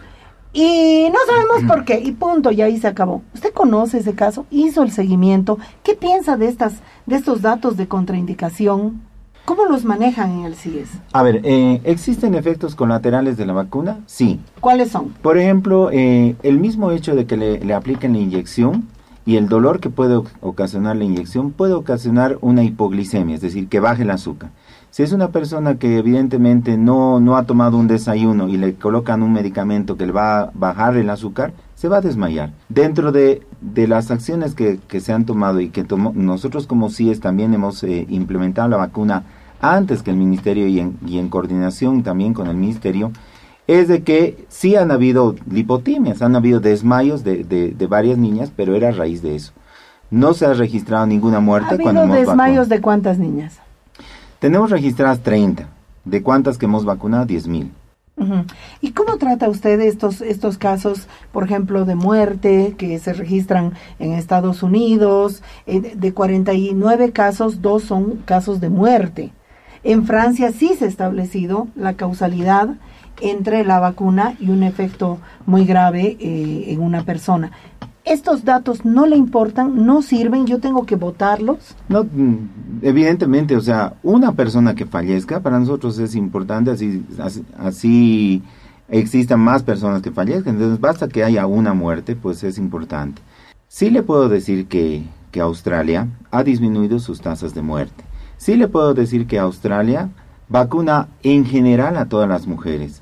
Y no sabemos por qué, y punto, y ahí se acabó. ¿Usted conoce ese caso? ¿Hizo el seguimiento? ¿Qué piensa de estas, de estos datos de contraindicación? ¿Cómo los manejan en el C I E S? A ver, eh, ¿existen efectos colaterales de la vacuna? Sí. ¿Cuáles son? Por ejemplo, eh, el mismo hecho de que le, le apliquen la inyección y el dolor que puede ocasionar la inyección puede ocasionar una hipoglicemia, es decir, que baje el azúcar. Si es una persona que evidentemente no, no ha tomado un desayuno y le colocan un medicamento que le va a bajar el azúcar, se va a desmayar. Dentro de, de las acciones que, que se han tomado y que tomó, nosotros como C I E S también hemos eh, implementado la vacuna antes que el Ministerio y en, y en coordinación también con el Ministerio, es de que sí han habido lipotimias, han habido desmayos de, de, de varias niñas, pero era a raíz de eso. No se ha registrado ninguna ¿Ha muerte cuando habido hemos desmayos vacunado. de cuántas niñas? Tenemos registradas treinta. ¿De cuántas que hemos vacunado? diez mil. Ujú. ¿Y cómo trata usted estos, estos casos, por ejemplo, de muerte que se registran en Estados Unidos? Eh, de- de cuarenta y nueve casos, dos son casos de muerte. En Francia sí se ha establecido la causalidad entre la vacuna y un efecto muy grave eh, en una persona. ¿Estos datos no le importan, no sirven, yo tengo que votarlos? No, mm, evidentemente, o sea, una persona que fallezca para nosotros es importante, así, así, así existan más personas que fallezcan, entonces basta que haya una muerte, pues es importante. Sí le puedo decir que, que Australia ha disminuido sus tasas de muerte. Sí le puedo decir que Australia vacuna en general a todas las mujeres.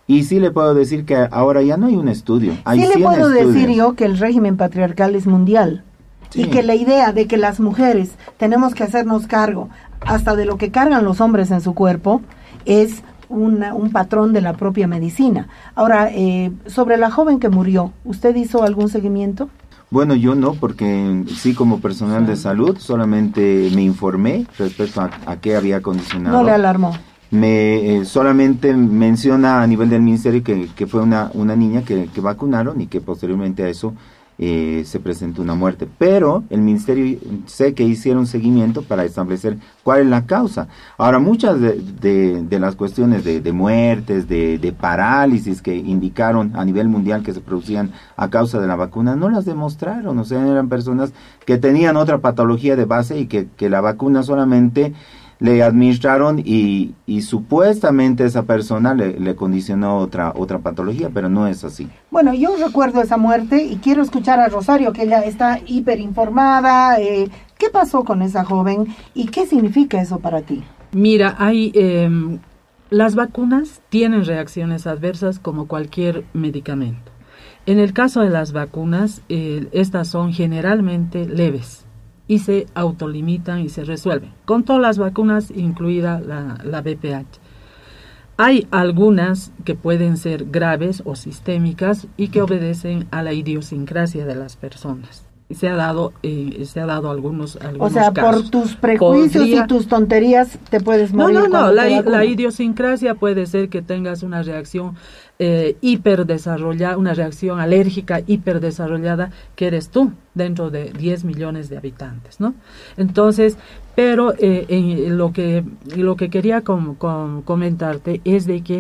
Y sí le puedo decir que ahora ya no hay un estudio. Hay sí le puedo estudios. decir yo que el régimen patriarcal es mundial. Sí. Y que la idea de que las mujeres tenemos que hacernos cargo hasta de lo que cargan los hombres en su cuerpo es una, un patrón de la propia medicina. Ahora, eh, sobre la joven que murió, ¿usted hizo algún seguimiento? Bueno, yo no, porque sí, como personal sí. de salud solamente me informé respecto a, a qué había condicionado. No le alarmó. Me eh, solamente menciona a nivel del ministerio que, que fue una, una niña que, que vacunaron y que posteriormente a eso eh, se presentó una muerte. Pero el ministerio sé que hicieron seguimiento para establecer cuál es la causa. Ahora, muchas de, de, de las cuestiones de, de muertes, de, de parálisis que indicaron a nivel mundial que se producían a causa de la vacuna, no las demostraron. O sea, eran personas que tenían otra patología de base y que, que la vacuna solamente le administraron y, y supuestamente esa persona le, le condicionó otra otra patología, pero no es así. Bueno, yo recuerdo esa muerte y quiero escuchar a Rosario, que ella está hiperinformada. Eh, ¿Qué pasó con esa joven y qué significa eso para ti? Mira, hay eh, las vacunas tienen reacciones adversas como cualquier medicamento. En el caso de las vacunas, eh, estas son generalmente leves y se autolimitan y se resuelven, con todas las vacunas, incluida la, la V P H. Hay algunas que pueden ser graves o sistémicas y que obedecen a la idiosincrasia de las personas. Se ha dado, eh, se ha dado algunos, algunos O sea, casos. por tus prejuicios Podría... y tus tonterías te puedes morir. No, no, no, la, la idiosincrasia puede ser que tengas una reacción eh, hiperdesarrollada, una reacción alérgica hiperdesarrollada, que eres tú, dentro de diez millones de habitantes, ¿no? Entonces, pero eh, en lo que lo que quería com, com, comentarte es de que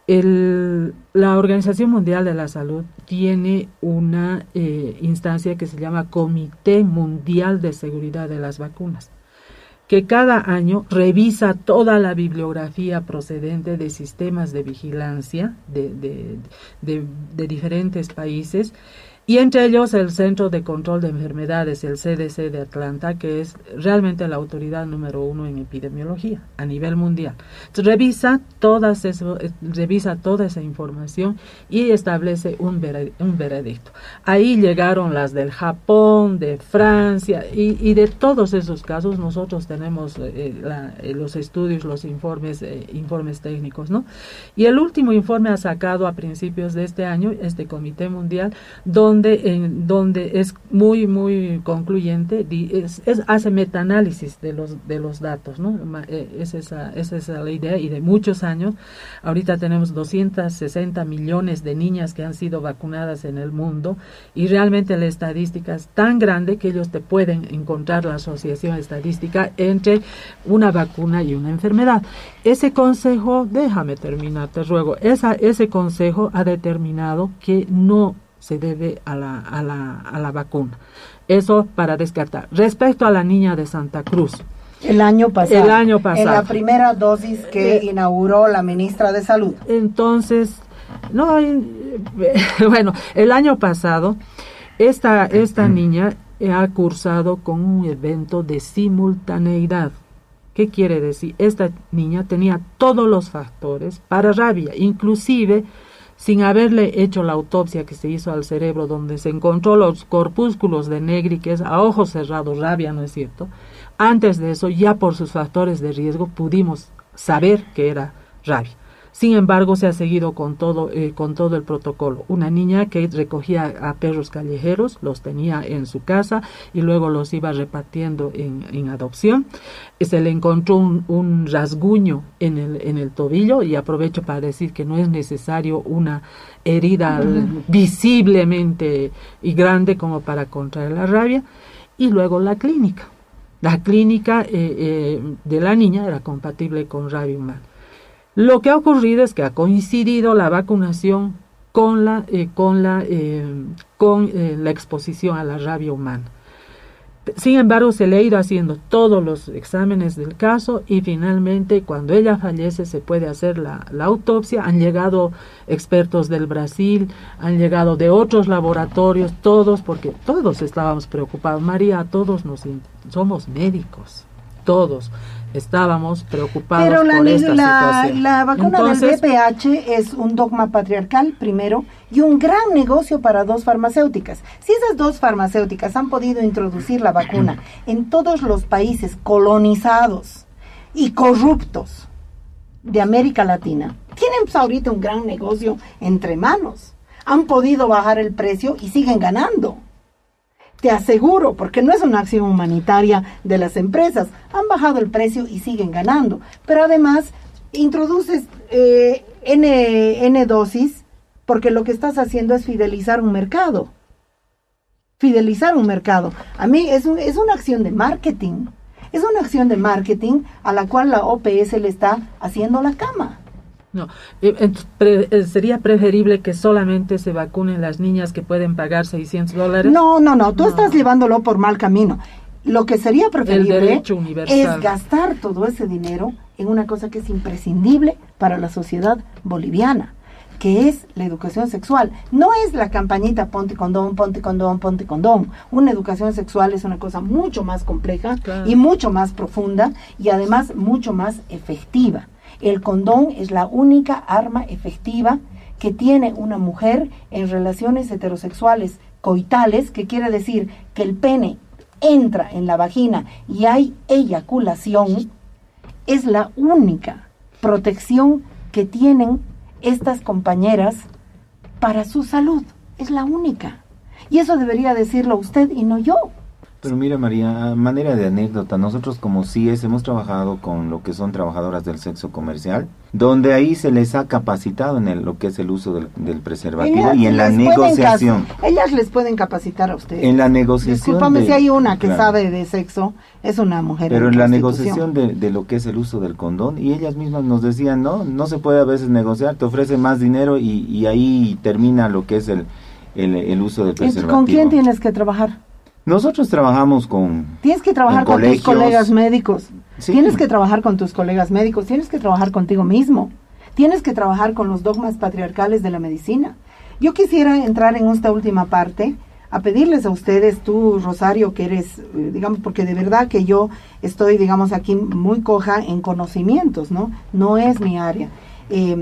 El, la Organización Mundial de la Salud tiene una eh, instancia que se llama Comité Mundial de Seguridad de las Vacunas, que cada año revisa toda la bibliografía procedente de sistemas de vigilancia de, de, de, de diferentes países, y entre ellos el Centro de Control de Enfermedades, el C D C de Atlanta, que es realmente la autoridad número uno en epidemiología a nivel mundial. Entonces, revisa, todas eso, revisa toda esa información y establece un, vered, un veredicto. Ahí llegaron las del Japón, de Francia, y, y de todos esos casos nosotros tenemos eh, la, eh, los estudios, los informes, eh, informes técnicos, ¿no? Y el último informe ha sacado a principios de este año, este Comité Mundial, donde Donde, en, donde es muy muy concluyente, es, es, hace metaanálisis de los de los datos, ¿no? Es esa, es esa la idea, y de muchos años. Ahorita tenemos doscientos sesenta millones de niñas que han sido vacunadas en el mundo, y realmente la estadística es tan grande que ellos te pueden encontrar la asociación estadística entre una vacuna y una enfermedad. Ese consejo, déjame terminar, te ruego, esa, ese consejo ha determinado que no se debe a la, a la, a la vacuna. Eso para descartar. Respecto a la niña de Santa Cruz. El año pasado. El año pasado. En la primera dosis que eh, inauguró la ministra de Salud. Entonces, no, eh, bueno, el año pasado, esta, esta niña ha cursado con un evento de simultaneidad. ¿Qué quiere decir? Esta niña tenía todos los factores para rabia, inclusive sin haberle hecho la autopsia que se hizo al cerebro, donde se encontró los corpúsculos de Negri, que es a ojos cerrados rabia, ¿no es cierto? Antes de eso, ya por sus factores de riesgo, pudimos saber que era rabia. Sin embargo, se ha seguido con todo, eh, con todo el protocolo. Una niña que recogía a perros callejeros, los tenía en su casa y luego los iba repartiendo en, en adopción. Se le encontró un, un rasguño en el, en el tobillo, y aprovecho para decir que no es necesario una herida uh-huh. visiblemente y grande como para contraer la rabia. Y luego la clínica. La clínica eh, eh, de la niña era compatible con rabia humana. Lo que ha ocurrido es que ha coincidido la vacunación con la eh, con la eh, con eh, la exposición a la rabia humana. Sin embargo, se le ha ido haciendo todos los exámenes del caso, y finalmente, cuando ella fallece, se puede hacer la, la autopsia. Han llegado expertos del Brasil, han llegado de otros laboratorios, todos, porque todos estábamos preocupados. María, todos nos somos médicos, todos. estábamos preocupados Pero la, por esta la, situación. la vacuna Entonces, del V I H es un dogma patriarcal, primero, y un gran negocio para dos farmacéuticas. Si esas dos farmacéuticas han podido introducir la vacuna en todos los países colonizados y corruptos de América Latina, tienen pues ahorita un gran negocio entre manos. Han podido bajar el precio y siguen ganando. Te aseguro, porque no es una acción humanitaria de las empresas, han bajado el precio y siguen ganando. Pero además, introduces eh, N, N dosis, porque lo que estás haciendo es fidelizar un mercado. Fidelizar un mercado. A mí es, un, es una acción de marketing. Es una acción de marketing a la cual la O P S le está haciendo la cama. No, eh, pre, eh, sería preferible que solamente se vacunen las niñas que pueden pagar seiscientos dólares. No, no, no, tú no. estás llevándolo por mal camino. Lo que sería preferible es gastar todo ese dinero en una cosa que es imprescindible para la sociedad boliviana, que es la educación sexual. No es la campañita ponte condón, ponte condón, ponte condón. Una educación sexual es una cosa mucho más compleja, claro, y mucho más profunda, y además mucho más efectiva. El condón es la única arma efectiva que tiene una mujer en relaciones heterosexuales coitales, que quiere decir que el pene entra en la vagina y hay eyaculación. Es la única protección que tienen estas compañeras para su salud. Es la única. Y eso debería decirlo usted y no yo. Pero mira, María, a manera de anécdota, nosotros como C I E S hemos trabajado con lo que son trabajadoras del sexo comercial, donde ahí se les ha capacitado en el, lo que es el uso del, del preservativo. Ellas y en la negociación. Ellas les pueden capacitar a ustedes. En la negociación. Discúlpame, de, si hay una que claro, sabe de sexo, es una mujer. Pero en, en la negociación de, de lo que es el uso del condón, y ellas mismas nos decían, no, no se puede a veces negociar, te ofrecen más dinero y, y ahí termina lo que es el, el, el uso del preservativo. ¿Con quién tienes que trabajar? Nosotros trabajamos con... Tienes que trabajar con colegios, tus colegas médicos. Sí. Tienes que trabajar con tus colegas médicos. Tienes que trabajar contigo mismo. Tienes que trabajar con los dogmas patriarcales de la medicina. Yo quisiera entrar en esta última parte a pedirles a ustedes, tú, Rosario, que eres, eh, digamos, porque de verdad que yo estoy, digamos, aquí muy coja en conocimientos, ¿no? No es mi área. Eh,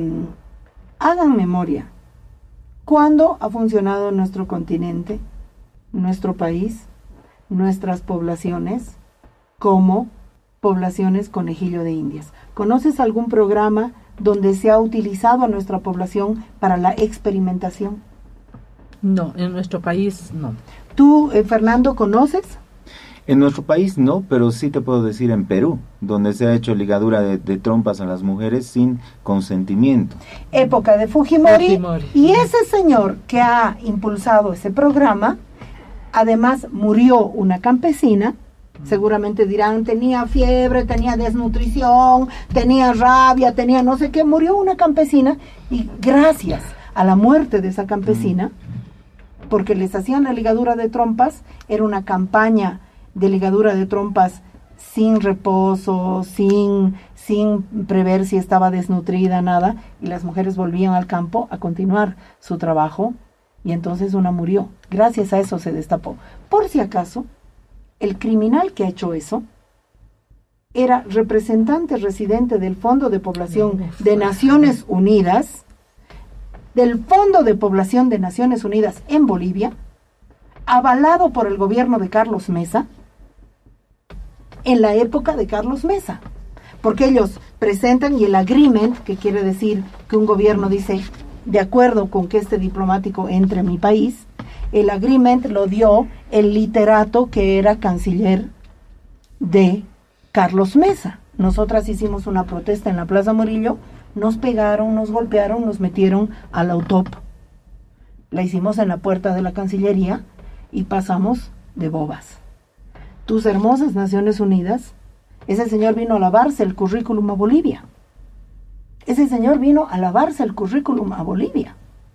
hagan memoria. ¿Cuándo ha funcionado nuestro continente, nuestro país, nuestras poblaciones como poblaciones conejillo de indias? ¿Conoces algún programa donde se ha utilizado a nuestra población para la experimentación? No, en nuestro país no. ¿Tú, eh, Fernando, conoces? En nuestro país no, pero sí te puedo decir en Perú, donde se ha hecho ligadura de, de trompas a las mujeres sin consentimiento. Época de Fujimori, Fujimori. Y ese señor que ha impulsado ese programa, además murió una campesina. Seguramente dirán, tenía fiebre, tenía desnutrición, tenía rabia, tenía no sé qué, murió una campesina, y gracias a la muerte de esa campesina, porque les hacían la ligadura de trompas, era una campaña de ligadura de trompas sin reposo, sin, sin prever si estaba desnutrida, nada, y las mujeres volvían al campo a continuar su trabajo, y entonces una murió. Gracias a eso se destapó. Por si acaso, el criminal que ha hecho eso era representante residente del Fondo de Población de Naciones Unidas, del Fondo de Población de Naciones Unidas en Bolivia, avalado por el gobierno de Carlos Mesa, en la época de Carlos Mesa, porque ellos presentan, y el agreement, que quiere decir que un gobierno dice, de acuerdo con que este diplomático entre a mi país, el agreement lo dio el literato que era canciller de Carlos Mesa. Nosotras hicimos una protesta en la Plaza Murillo, nos pegaron, nos golpearon, nos metieron a la UTOP. La hicimos en la puerta de la Cancillería y pasamos de bobas. Tus hermosas Naciones Unidas, ese señor vino a lavarse el currículum a Bolivia. Ese señor vino a lavarse el currículum a Bolivia.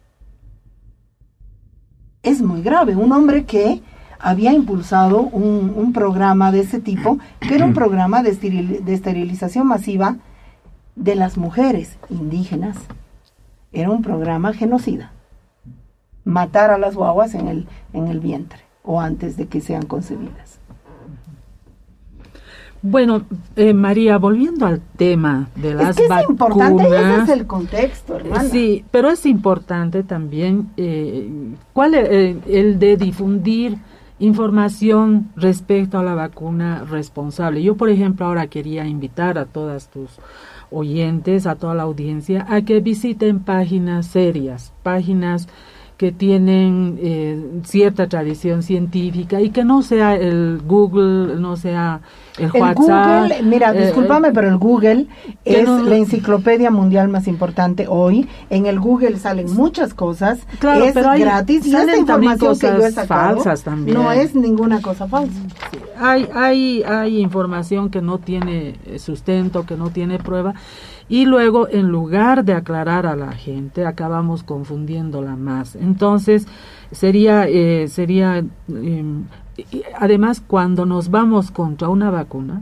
Es muy grave. Un hombre que había impulsado un, un programa de ese tipo, que era un programa de, esteril, de esterilización masiva de las mujeres indígenas. Era un programa genocida. Matar a las guaguas en el, en el vientre, o antes de que sean concebidas. Bueno, eh, María, volviendo al tema de las es que es vacunas. importante, ese es el contexto, hermana. Sí, pero es importante también eh, cuál es, eh, el de difundir información respecto a la vacuna responsable. Yo, por ejemplo, ahora quería invitar a todas tus oyentes, a toda la audiencia, a que visiten páginas serias, páginas que tienen eh, cierta tradición científica y que no sea el Google, no sea el, el WhatsApp. Google, mira, eh, discúlpame, pero el Google es no, la enciclopedia mundial más importante hoy. En el Google salen muchas cosas, claro, es pero hay, gratis y esta información que yo he sacado falsas también. No es ninguna cosa falsa. Sí, hay, hay, hay información que no tiene sustento, que no tiene prueba. Y luego, en lugar de aclarar a la gente, acabamos confundiéndola más. Entonces, sería, eh, sería, eh, además, cuando nos vamos contra una vacuna,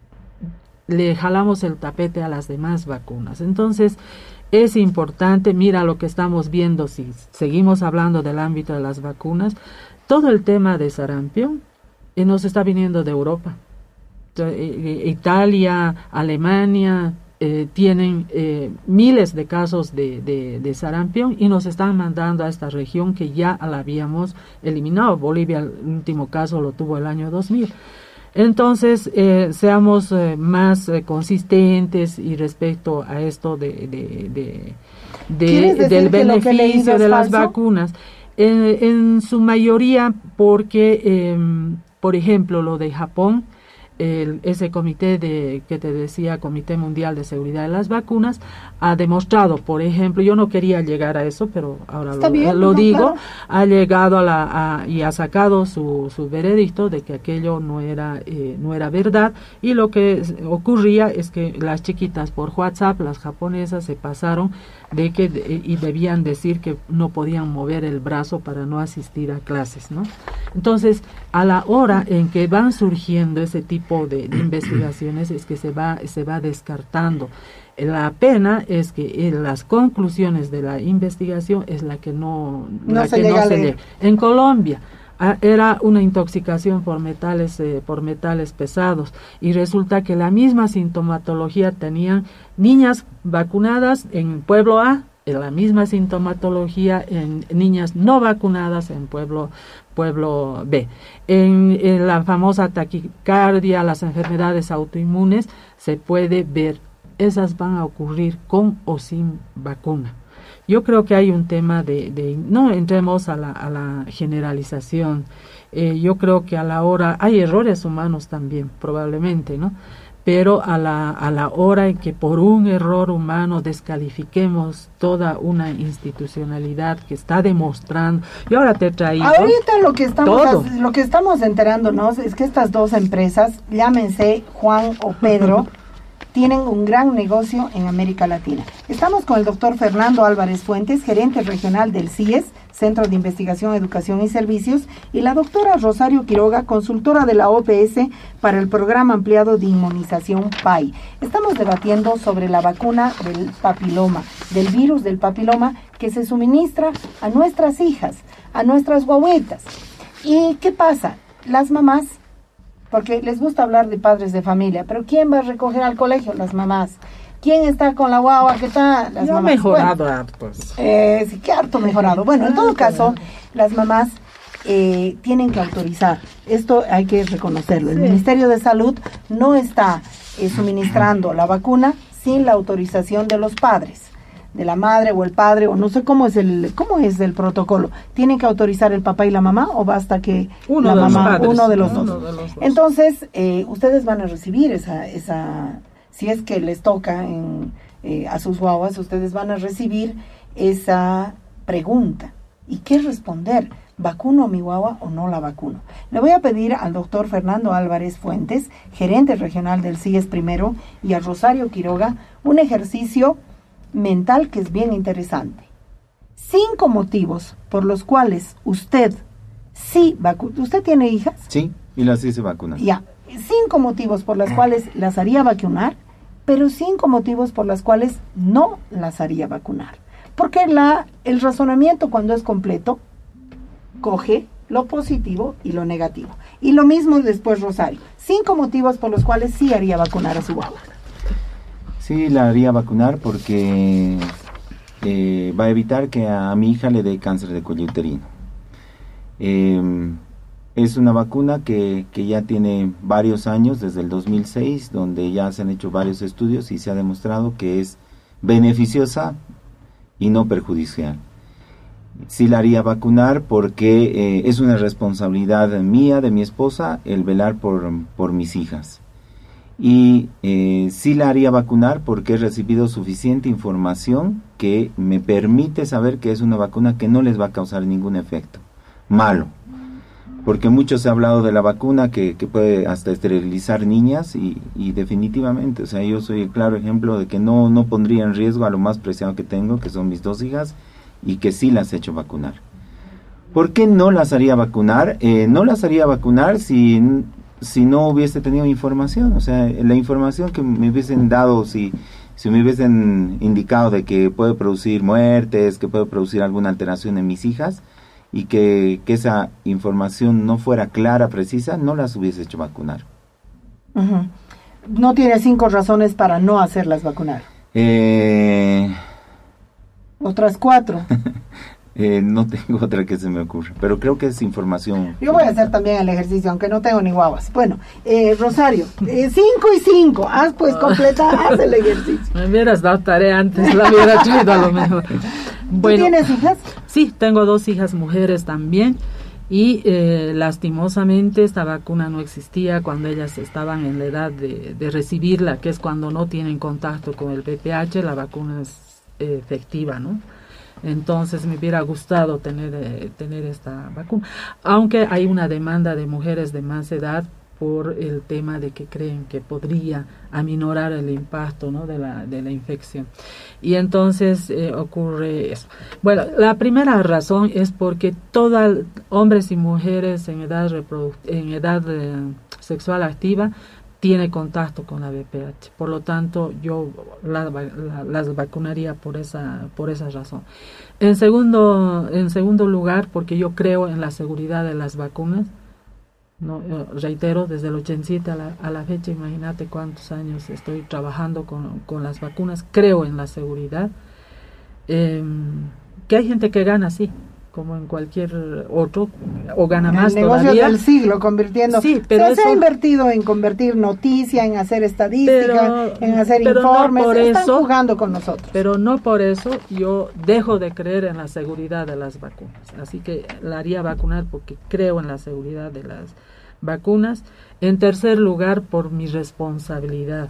le jalamos el tapete a las demás vacunas. Entonces, es importante, mira lo que estamos viendo, si seguimos hablando del ámbito de las vacunas, todo el tema de sarampión eh, nos está viniendo de Europa. Eh, Italia, Alemania, Eh, tienen eh, miles de casos de, de, de sarampión y nos están mandando a esta región que ya la habíamos eliminado. Bolivia, el último caso lo tuvo el año dos mil. Entonces, eh, seamos eh, más eh, consistentes y respecto a esto de, de, de, de del beneficio de las falso? vacunas. En, en su mayoría porque, eh, por ejemplo, lo de Japón, El, ese comité de que te decía, Comité Mundial de Seguridad de las Vacunas, ha demostrado, por ejemplo, yo no quería llegar a eso, pero ahora lo, bien, lo no, digo, claro. ha llegado a la a, y ha sacado su, su veredicto de que aquello no era eh, no era verdad, y lo que ocurría es que las chiquitas por WhatsApp, las japonesas, se pasaron de que de, y debían decir que no podían mover el brazo para no asistir a clases, ¿no? Entonces, a la hora en que van surgiendo ese tipo De, de investigaciones es que se va se va descartando. La pena es que en las conclusiones de la investigación es la que no, no la se que llega no a se leer. lee. En Colombia ah, era una intoxicación por metales eh, por metales pesados y resulta que la misma sintomatología tenían niñas vacunadas en pueblo A, la misma sintomatología en niñas no vacunadas en pueblo pueblo B. En, en la famosa taquicardia, las enfermedades autoinmunes, se puede ver, esas van a ocurrir con o sin vacuna. Yo creo que hay un tema de, de no entremos a la, a la generalización. Eh, yo creo que a la hora, hay errores humanos también, probablemente, ¿no? Pero a la, a la hora en que por un error humano descalifiquemos toda una institucionalidad que está demostrando, y ahora te he traído ahorita lo que estamos todo. lo que estamos enterándonos es que estas dos empresas, llámense Juan o Pedro, tienen un gran negocio en América Latina. Estamos con el doctor Fernando Álvarez Fuentes, gerente regional del C I E S, Centro de Investigación, Educación y Servicios, y la doctora Rosario Quiroga, consultora de la O P S para el Programa Ampliado de Inmunización P A I. Estamos debatiendo sobre la vacuna del papiloma, del virus del papiloma que se suministra a nuestras hijas, a nuestras guaguitas. ¿Y qué pasa? Las mamás, porque les gusta hablar de padres de familia, pero ¿quién va a recoger al colegio? Las mamás. ¿Quién está con la guagua? ¿Qué tal? Las Yo mamás. mejorado Bueno, hartos. eh, sí, qué harto mejorado. Bueno, en todo caso, las mamás eh, tienen que autorizar. Esto hay que reconocerlo. El Sí. Ministerio de Salud no está eh, suministrando la vacuna sin la autorización de los padres, de la madre o el padre, o no sé cómo es el cómo es el protocolo. ¿Tienen que autorizar el papá y la mamá o basta que Uno la de los mamá, padres, uno de los uno dos? de los dos. Entonces, eh, ustedes van a recibir esa, esa, si es que les toca en, eh, a sus guaguas, ustedes van a recibir esa pregunta. ¿Y qué responder? ¿Vacuno a mi guagua o no la vacuno? Le voy a pedir al doctor Fernando Álvarez Fuentes, gerente regional del C I E S primero, y a Rosario Quiroga, un ejercicio mental que es bien interesante. Cinco motivos por los cuales usted sí vacuna. ¿Usted tiene hijas? Sí, y las hice vacunar. Ya. Cinco motivos por los cuales las haría vacunar, pero cinco motivos por los cuales no las haría vacunar. Porque la, el razonamiento, cuando es completo, coge lo positivo y lo negativo. Y lo mismo después, Rosario. Cinco motivos por los cuales sí haría vacunar a su guagua. Sí, la haría vacunar porque eh, va a evitar que a mi hija le dé cáncer de cuello uterino. Eh, es una vacuna que, que ya tiene varios años, desde el dos mil seis, donde ya se han hecho varios estudios y se ha demostrado que es beneficiosa y no perjudicial. Sí la haría vacunar porque eh, es una responsabilidad mía, de mi esposa, el velar por, por mis hijas. Y eh, sí la haría vacunar porque he recibido suficiente información que me permite saber que es una vacuna que no les va a causar ningún efecto malo. Porque mucho se ha hablado de la vacuna que, que puede hasta esterilizar niñas y, y definitivamente, o sea, yo soy el claro ejemplo de que no, no pondría en riesgo a lo más preciado que tengo, que son mis dos hijas, y que sí las he hecho vacunar. ¿Por qué no las haría vacunar? Eh, no las haría vacunar si, si no hubiese tenido información, o sea, la información que me hubiesen dado, si, si me hubiesen indicado de que puede producir muertes, que puede producir alguna alteración en mis hijas, y que, que esa información no fuera clara, precisa, no las hubiese hecho vacunar. Uh-huh. No tiene cinco razones para no hacerlas vacunar. Eh... Otras cuatro. eh, no tengo otra que se me ocurra, pero creo que es información. Yo voy a hacer también el ejercicio, aunque no tengo ni guaguas. Bueno, eh, Rosario, eh, cinco y cinco, haz pues completa, haz el ejercicio. Me hubieras dado tarea antes, la hubiera traído a lo mejor. Bueno, ¿tú tienes hijas? Sí, tengo dos hijas mujeres también. Y eh, lastimosamente esta vacuna no existía cuando ellas estaban en la edad de, de recibirla, que es cuando no tienen contacto con el V I H, la vacuna es efectiva, ¿no? Entonces me hubiera gustado tener eh, tener esta vacuna, aunque hay una demanda de mujeres de más edad por el tema de que creen que podría aminorar el impacto, ¿no?, de la de la infección. Y entonces eh, ocurre eso. Bueno, la primera razón es porque todos hombres y mujeres en edad reproduct- en edad eh, sexual activa tiene contacto con la V P H, por lo tanto yo la, la, las vacunaría por esa por esa razón. En segundo en segundo lugar, porque yo creo en la seguridad de las vacunas. No, reitero, desde el ochenta y siete a la, a la fecha, imagínate cuántos años estoy trabajando con, con las vacunas, creo en la seguridad. Eh, que hay gente que gana, sí, como en cualquier otro, o gana más todavía. El negocio del siglo, convirtiendo. Sí, pero se, eso, se ha invertido en convertir noticia, en hacer estadística, pero, en hacer pero informes, no por están eso, jugando con nosotros. Pero no por eso yo dejo de creer en la seguridad de las vacunas. Así que la haría vacunar porque creo en la seguridad de las vacunas. En tercer lugar, por mi responsabilidad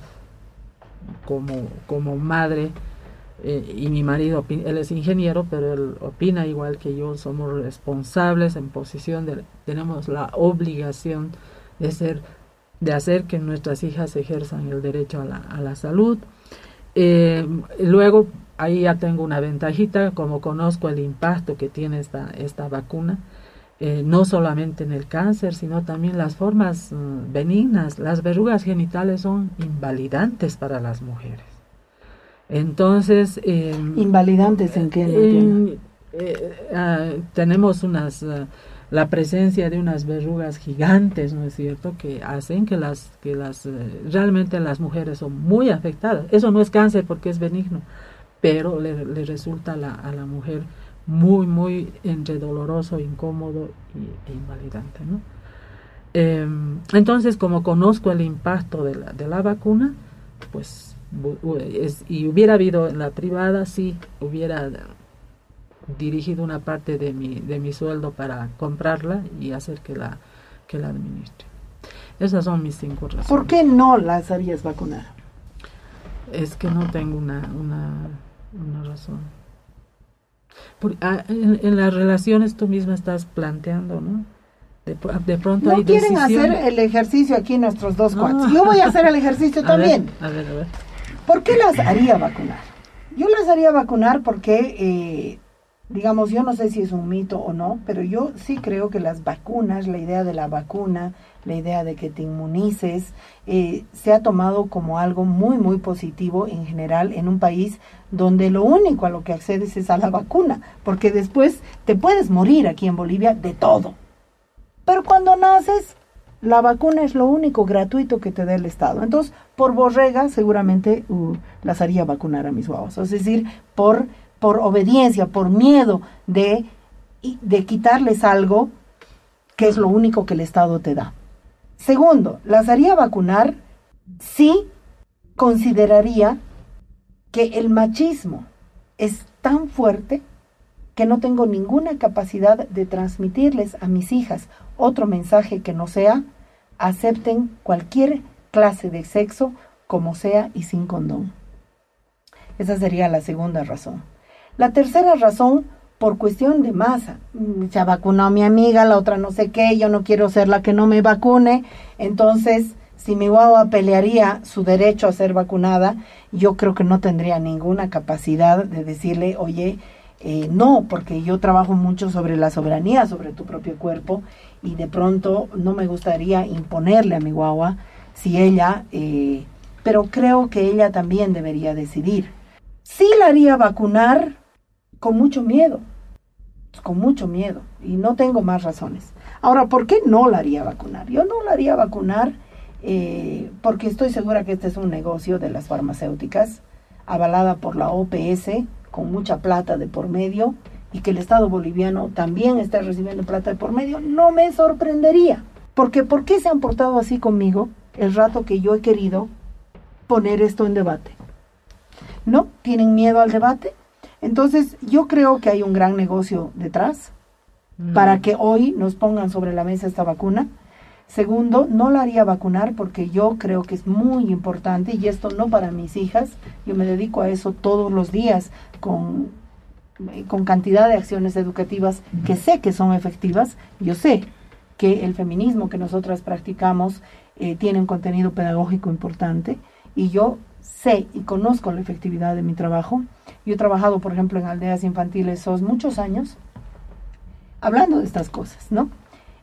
como, como madre. Eh, y mi marido, él es ingeniero, pero él opina igual que yo, somos responsables en posición de, tenemos la obligación de ser, de hacer que nuestras hijas ejerzan el derecho a la, a la salud. Eh, luego, ahí ya tengo una ventajita, como conozco el impacto que tiene esta, esta vacuna, eh, no solamente en el cáncer, sino también las formas uh, benignas. Las verrugas genitales son invalidantes para las mujeres. Entonces, eh, invalidantes en qué eh, eh, uh, tenemos unas uh, la presencia de unas verrugas gigantes, ¿no es cierto?, que hacen que las que las uh, realmente las mujeres son muy afectadas. Eso no es cáncer porque es benigno, pero le, le resulta a la, a la mujer muy muy entre doloroso, incómodo y, e invalidante, ¿no? Eh, entonces, como conozco el impacto de la de la vacuna, pues Es, y hubiera habido en la privada, sí, hubiera dirigido una parte de mi de mi sueldo para comprarla y hacer que la que la administre. Esas son mis cinco razones. ¿Por qué no las harías vacunar? Es que no tengo una una, una razón. Por, ah, en, en las relaciones tú misma estás planteando, ¿no? De, de pronto no hay quieren decisiones. hacer el ejercicio aquí nuestros dos No. cuates. Yo voy a hacer el ejercicio a también. Ver, a ver, a ver. ¿Por qué las haría vacunar? Yo las haría vacunar porque, eh, digamos, yo no sé si es un mito o no, pero yo sí creo que las vacunas, la idea de la vacuna, la idea de que te inmunices, eh, se ha tomado como algo muy, muy positivo en general en un país donde lo único a lo que accedes es a la vacuna, porque después te puedes morir aquí en Bolivia de todo. Pero cuando naces, la vacuna es lo único gratuito que te da el Estado. Entonces, por borrega, seguramente uh, las haría vacunar a mis guaguas. Es decir, por, por obediencia, por miedo de, de quitarles algo que es lo único que el Estado te da. Segundo, las haría vacunar si consideraría que el machismo es tan fuerte que no tengo ninguna capacidad de transmitirles a mis hijas otro mensaje que no sea: acepten cualquier clase de sexo como sea y sin condón. Esa sería la segunda razón. La tercera razón, por cuestión de masa. Ya vacunó a mi amiga, la otra no sé qué, yo no quiero ser la que no me vacune. Entonces, si mi guagua pelearía su derecho a ser vacunada, yo creo que no tendría ninguna capacidad de decirle, oye, eh, no, porque yo trabajo mucho sobre la soberanía, sobre tu propio cuerpo, y de pronto no me gustaría imponerle a mi guagua si ella, eh, pero creo que ella también debería decidir. Sí la haría vacunar con mucho miedo, con mucho miedo, y no tengo más razones. Ahora, ¿por qué no la haría vacunar? Yo no la haría vacunar eh, porque estoy segura que este es un negocio de las farmacéuticas, avalada por la O P S, con mucha plata de por medio, y que el Estado boliviano también está recibiendo plata de por medio. No me sorprendería, porque ¿por qué se han portado así conmigo el rato que yo he querido poner esto en debate? ¿No? ¿Tienen miedo al debate? Entonces, yo creo que hay un gran negocio detrás mm. para que hoy nos pongan sobre la mesa esta vacuna. Segundo, no la haría vacunar porque yo creo que es muy importante, y esto no para mis hijas, yo me dedico a eso todos los días con, con cantidad de acciones educativas que sé que son efectivas. Yo sé que el feminismo que nosotras practicamos eh, tiene un contenido pedagógico importante, y yo sé y conozco la efectividad de mi trabajo. Yo he trabajado, por ejemplo, en aldeas infantiles S O S muchos años, hablando de estas cosas, ¿no?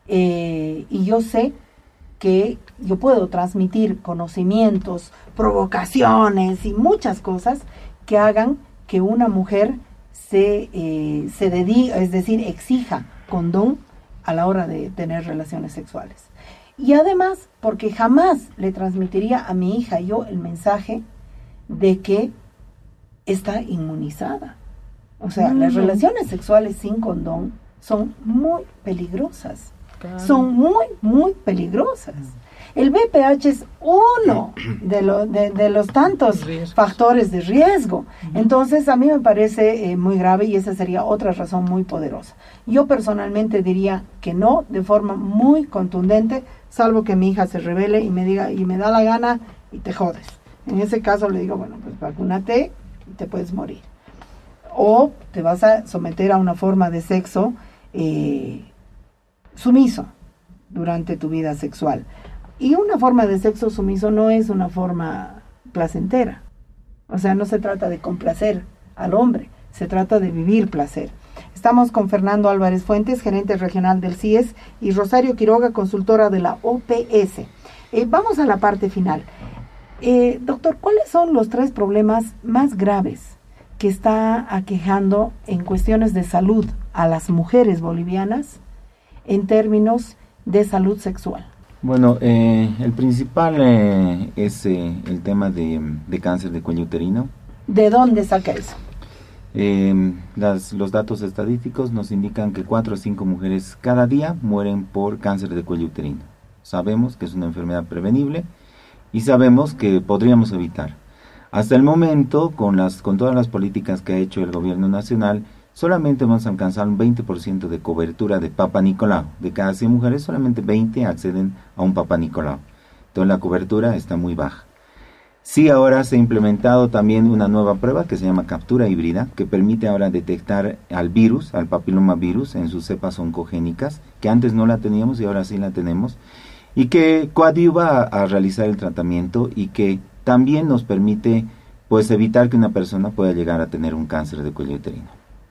Eh, y yo sé que yo puedo transmitir conocimientos, provocaciones y muchas cosas que hagan que una mujer se, eh, se dedique, es decir, exija condón a la hora de tener relaciones sexuales. Y además, porque jamás le transmitiría a mi hija yo el mensaje de que está inmunizada. O sea, mm. las relaciones sexuales sin condón son muy peligrosas. Claro. Son muy, muy peligrosas. El V I H es uno de, lo, de, de los tantos riesgos. Factores de riesgo. Uh-huh. Entonces, a mí me parece eh, muy grave, y esa sería otra razón muy poderosa. Yo personalmente diría que no, de forma muy contundente, salvo que mi hija se revele y me diga, y me da la gana, y te jodes. En ese caso le digo, bueno, pues vacúnate y te puedes morir. O te vas a someter a una forma de sexo eh, sumiso durante tu vida sexual. Y una forma de sexo sumiso no es una forma placentera. O sea, no se trata de complacer al hombre, se trata de vivir placer. Estamos con Fernando Álvarez Fuentes, gerente regional del C I E S, y Rosario Quiroga, consultora de la O P S. Eh, vamos a la parte final. Eh, doctor, ¿cuáles son los tres problemas más graves que está aquejando en cuestiones de salud a las mujeres bolivianas en términos de salud sexual? Bueno, eh, el principal eh, es eh, el tema de, de cáncer de cuello uterino. ¿De dónde saca eso? Eh, las, los datos estadísticos nos indican que cuatro o cinco mujeres cada día mueren por cáncer de cuello uterino. Sabemos que es una enfermedad prevenible y sabemos que podríamos evitar. Hasta el momento, con, las, con todas las políticas que ha hecho el gobierno nacional, solamente vamos a alcanzar un veinte por ciento de cobertura de Papa Nicolau. De cada cien mujeres, solamente veinte acceden a un Papa Nicolau. Entonces la cobertura está muy baja. Sí, ahora se ha implementado también una nueva prueba que se llama captura híbrida, que permite ahora detectar al virus, al papilomavirus, en sus cepas oncogénicas, que antes no la teníamos y ahora sí la tenemos, y que coadyuva a, a realizar el tratamiento, y que también nos permite pues evitar que una persona pueda llegar a tener un cáncer de cuello uterino.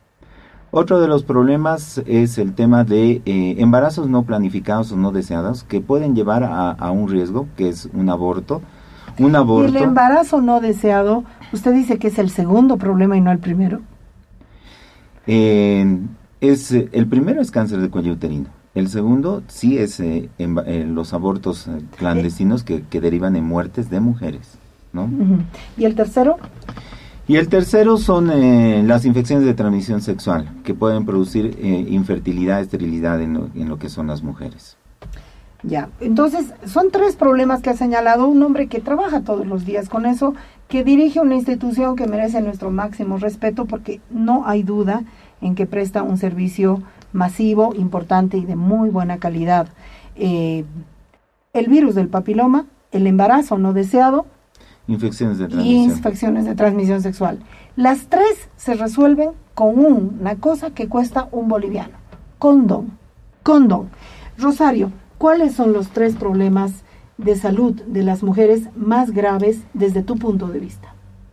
Otro de los problemas es el tema de eh, embarazos no planificados o no deseados, que pueden llevar a, a un riesgo, que es un aborto. Un aborto. ¿Y el embarazo no deseado, usted dice que es el segundo problema y no el primero? Eh, es, el primero es cáncer de cuello uterino. El segundo sí es eh, en, eh, los abortos eh, clandestinos que, que derivan en muertes de mujeres, ¿no? Uh-huh. ¿Y el tercero? Y el tercero son eh, las infecciones de transmisión sexual, que pueden producir eh, infertilidad, esterilidad en lo, en lo que son las mujeres. Ya, entonces son tres problemas que ha señalado un hombre que trabaja todos los días con eso, que dirige una institución que merece nuestro máximo respeto, porque no hay duda en que presta un servicio masivo, importante y de muy buena calidad. Eh, el virus del papiloma, el embarazo no deseado, infecciones de y transmisión. infecciones de transmisión sexual. Las tres se resuelven con un, una cosa que cuesta un boliviano: condón. Condón. Rosario, ¿cuáles son los tres problemas de salud de las mujeres más graves desde tu punto de vista?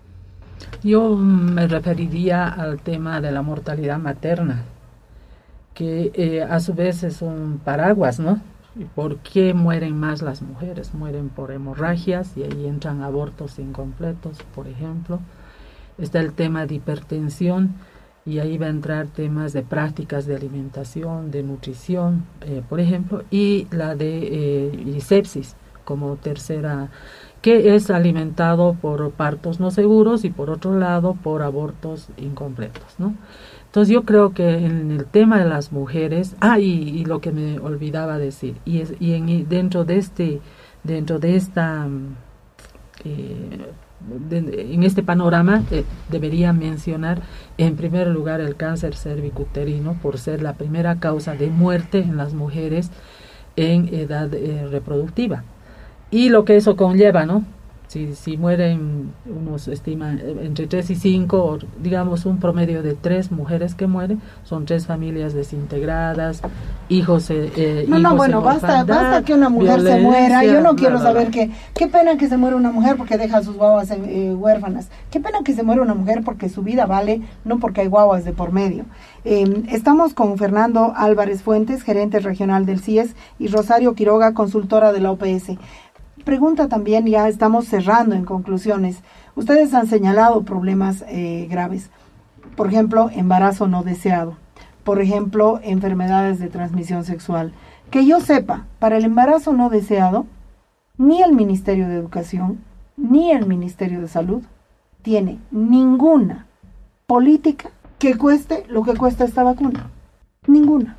Yo me referiría al tema de la mortalidad materna, que eh, a su vez es un paraguas, ¿no? ¿Y por qué mueren más las mujeres? Mueren por hemorragias y ahí entran abortos incompletos, por ejemplo. Está el tema de hipertensión y ahí va a entrar temas de prácticas de alimentación, de nutrición, eh, por ejemplo, y la de eh, y sepsis como tercera, que es alimentado por partos no seguros y por otro lado por abortos incompletos, ¿no? Entonces yo creo que en el tema de las mujeres, ah, y, y lo que me olvidaba decir, y, es, y en, dentro de este, dentro de esta, eh, de, en este panorama eh, debería mencionar en primer lugar el cáncer cervicuterino por ser la primera causa de muerte en las mujeres en edad eh, reproductiva. Y lo que eso conlleva, ¿no? Si, si mueren, unos estiman entre tres y cinco, o digamos un promedio de tres mujeres que mueren, son tres familias desintegradas, hijos eh, eh, No, hijos no, bueno, basta, basta que una mujer se muera. Yo no quiero saber que, qué pena que se muera una mujer porque deja a sus guaguas eh, huérfanas. Qué pena que se muera una mujer porque su vida vale, no porque hay guaguas de por medio. Eh, estamos con Fernando Álvarez Fuentes, gerente regional del C I E S, y Rosario Quiroga, consultora de la O P S. Pregunta también, ya estamos cerrando en conclusiones. Ustedes han señalado problemas eh, graves. Por ejemplo, embarazo no deseado. Por ejemplo, enfermedades de transmisión sexual. Que yo sepa, para el embarazo no deseado, ni el Ministerio de Educación, ni el Ministerio de Salud tiene ninguna política que cueste lo que cuesta esta vacuna. Ninguna.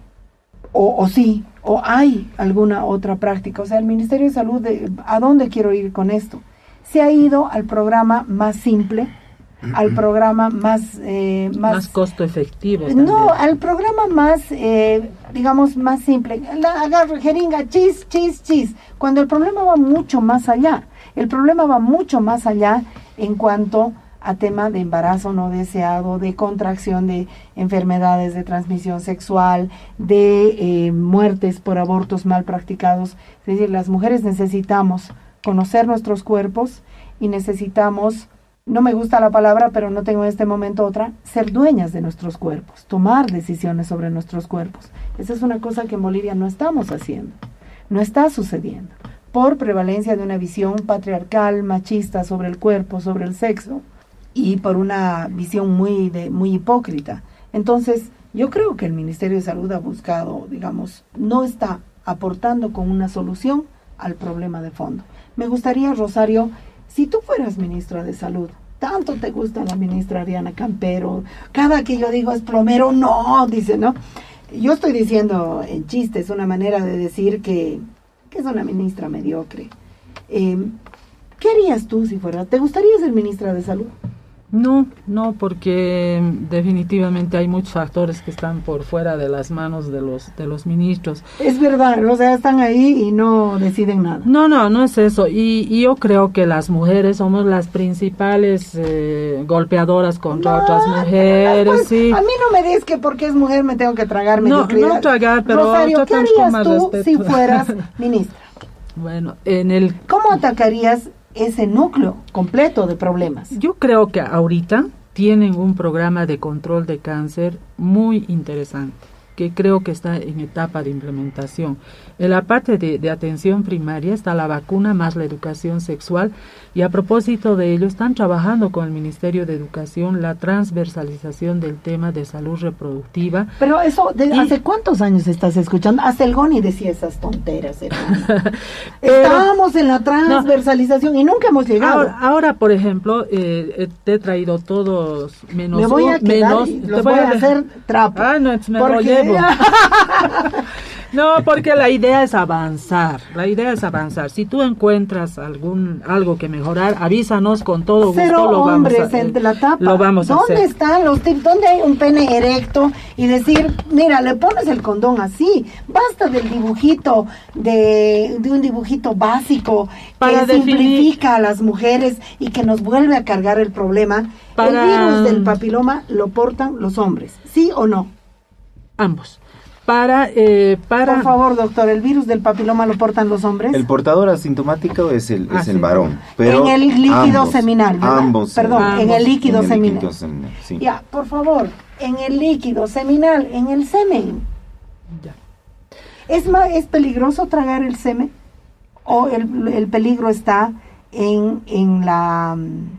O, o sí, o hay alguna otra práctica. O sea, el Ministerio de Salud, de, ¿a dónde quiero ir con esto? Se ha ido al programa más simple, al programa más... Eh, más, más costo efectivo. No, también. Al programa más, eh, digamos, más simple. La agarra, jeringa, chis, chis, chis. Cuando el problema va mucho más allá. El problema va mucho más allá en cuanto a tema de embarazo no deseado, de contracción de enfermedades de transmisión sexual, de eh, muertes por abortos mal practicados. Es decir, las mujeres necesitamos conocer nuestros cuerpos y necesitamos, no me gusta la palabra, pero no tengo en este momento otra, ser dueñas de nuestros cuerpos, tomar decisiones sobre nuestros cuerpos. Esa es una cosa que en Bolivia no estamos haciendo, no está sucediendo, por prevalencia de una visión patriarcal, machista sobre el cuerpo, sobre el sexo, y por una visión muy, de, muy hipócrita. Entonces, yo creo que el Ministerio de Salud ha buscado, digamos, no está aportando con una solución al problema de fondo. Me gustaría, Rosario, si tú fueras ministra de Salud, tanto te gusta la ministra Ariana Campero, cada que yo digo es plomero, no, dice, ¿no? Yo estoy diciendo en chiste, es una manera de decir que, que es una ministra mediocre. Eh, ¿Qué harías tú si fueras? ¿Te gustaría ser ministra de Salud? No, no, porque definitivamente hay muchos factores que están por fuera de las manos de los de los ministros. Es verdad, o sea, están ahí y no deciden nada. No, no, no es eso. Y, y yo creo que las mujeres somos las principales eh, golpeadoras contra no, otras mujeres. Pues, sí. A mí no me digas que porque es mujer me tengo que tragar mediocridad. No, no tragar, pero Rosario, ¿qué harías tú respeto? Si fueras ministra? Bueno, en el... ¿Cómo atacarías ese núcleo completo de problemas? Yo creo que ahorita tienen un programa de control de cáncer muy interesante. que creo que está en etapa de implementación. En la parte de, de atención primaria está la vacuna más la educación sexual, y a propósito de ello están trabajando con el Ministerio de Educación la transversalización del tema de salud reproductiva. Pero eso, ¿de, y, ¿hace cuántos años estás escuchando? Hasta el Goni decía esas tonteras. Estábamos en la transversalización no, y nunca hemos llegado. Ahora, ahora por ejemplo, eh, te he traído todos menos... Me voy a quedar menos, y los voy a hacer trapo. Ah, no, me porque... lo llevo. No, porque la idea es avanzar, la idea es avanzar. Si tú encuentras algún algo que mejorar, avísanos, con todo gusto. Cero lo vamos hombres a, en la tapa. Lo vamos a ¿Dónde hacer. están los tips? ¿Dónde hay un pene erecto? Y decir, mira, le pones el condón así. Basta del dibujito, de, de un dibujito básico Para que definir, simplifica a las mujeres y que nos vuelve a cargar el problema. Para, el virus del papiloma lo portan los hombres, ¿sí o no? Ambos. Para, eh, para... Por favor, doctor, ¿el virus del papiloma lo portan los hombres? El portador asintomático es el, ah, es sí. el varón. Pero en el líquido ambos, seminal, ¿verdad? Ambos. Perdón, ambos, en el líquido en el seminal. líquido seminal, sí. Ya, por favor, en el líquido seminal, en el semen. Ya. ¿Es, ma- ¿Es peligroso tragar el semen? ¿O el, el peligro está en, en, la,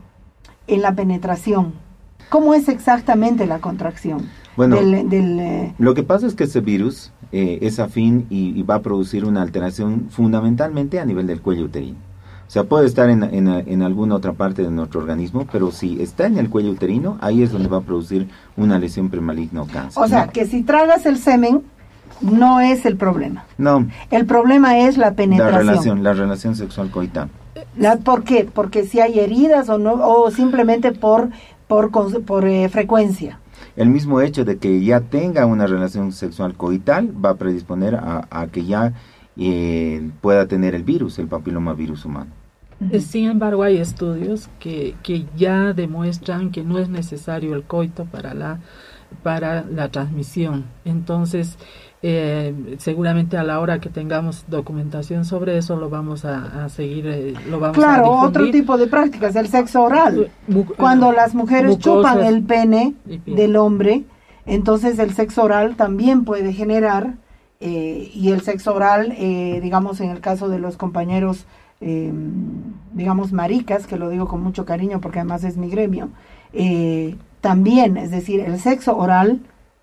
en la penetración? ¿Cómo es exactamente la contracción? Bueno, del, del, eh... lo que pasa es que ese virus eh, es afín y, y va a producir una alteración fundamentalmente a nivel del cuello uterino. O sea, puede estar en, en, en alguna otra parte de nuestro organismo, pero si está en el cuello uterino, ahí es donde va a producir una lesión premaligna o cáncer. O sea, ¿no? que si tragas el semen, no es el problema. No. El problema es la penetración. La relación, la relación sexual coital. La, ¿Por qué? Porque si hay heridas o no, o simplemente por, por, por eh, frecuencia. El mismo hecho de que ya tenga una relación sexual coital va a predisponer a, a que ya eh, pueda tener el virus, el papilomavirus humano. Uh-huh. Sin embargo, hay estudios que, que ya demuestran que no es necesario el coito para la, para la transmisión. Entonces, eh, seguramente a la hora que tengamos documentación sobre eso lo vamos a, a seguir, eh, lo vamos claro, a difundir. Otro tipo de prácticas, el sexo oral. Mu- Cuando las mujeres mucosas chupan el pene y piel. del hombre, entonces el sexo oral también puede generar, eh, y el sexo oral, eh, digamos en el caso de los compañeros, eh, digamos maricas, que lo digo con mucho cariño porque además es mi gremio, eh, también, es decir, el sexo oral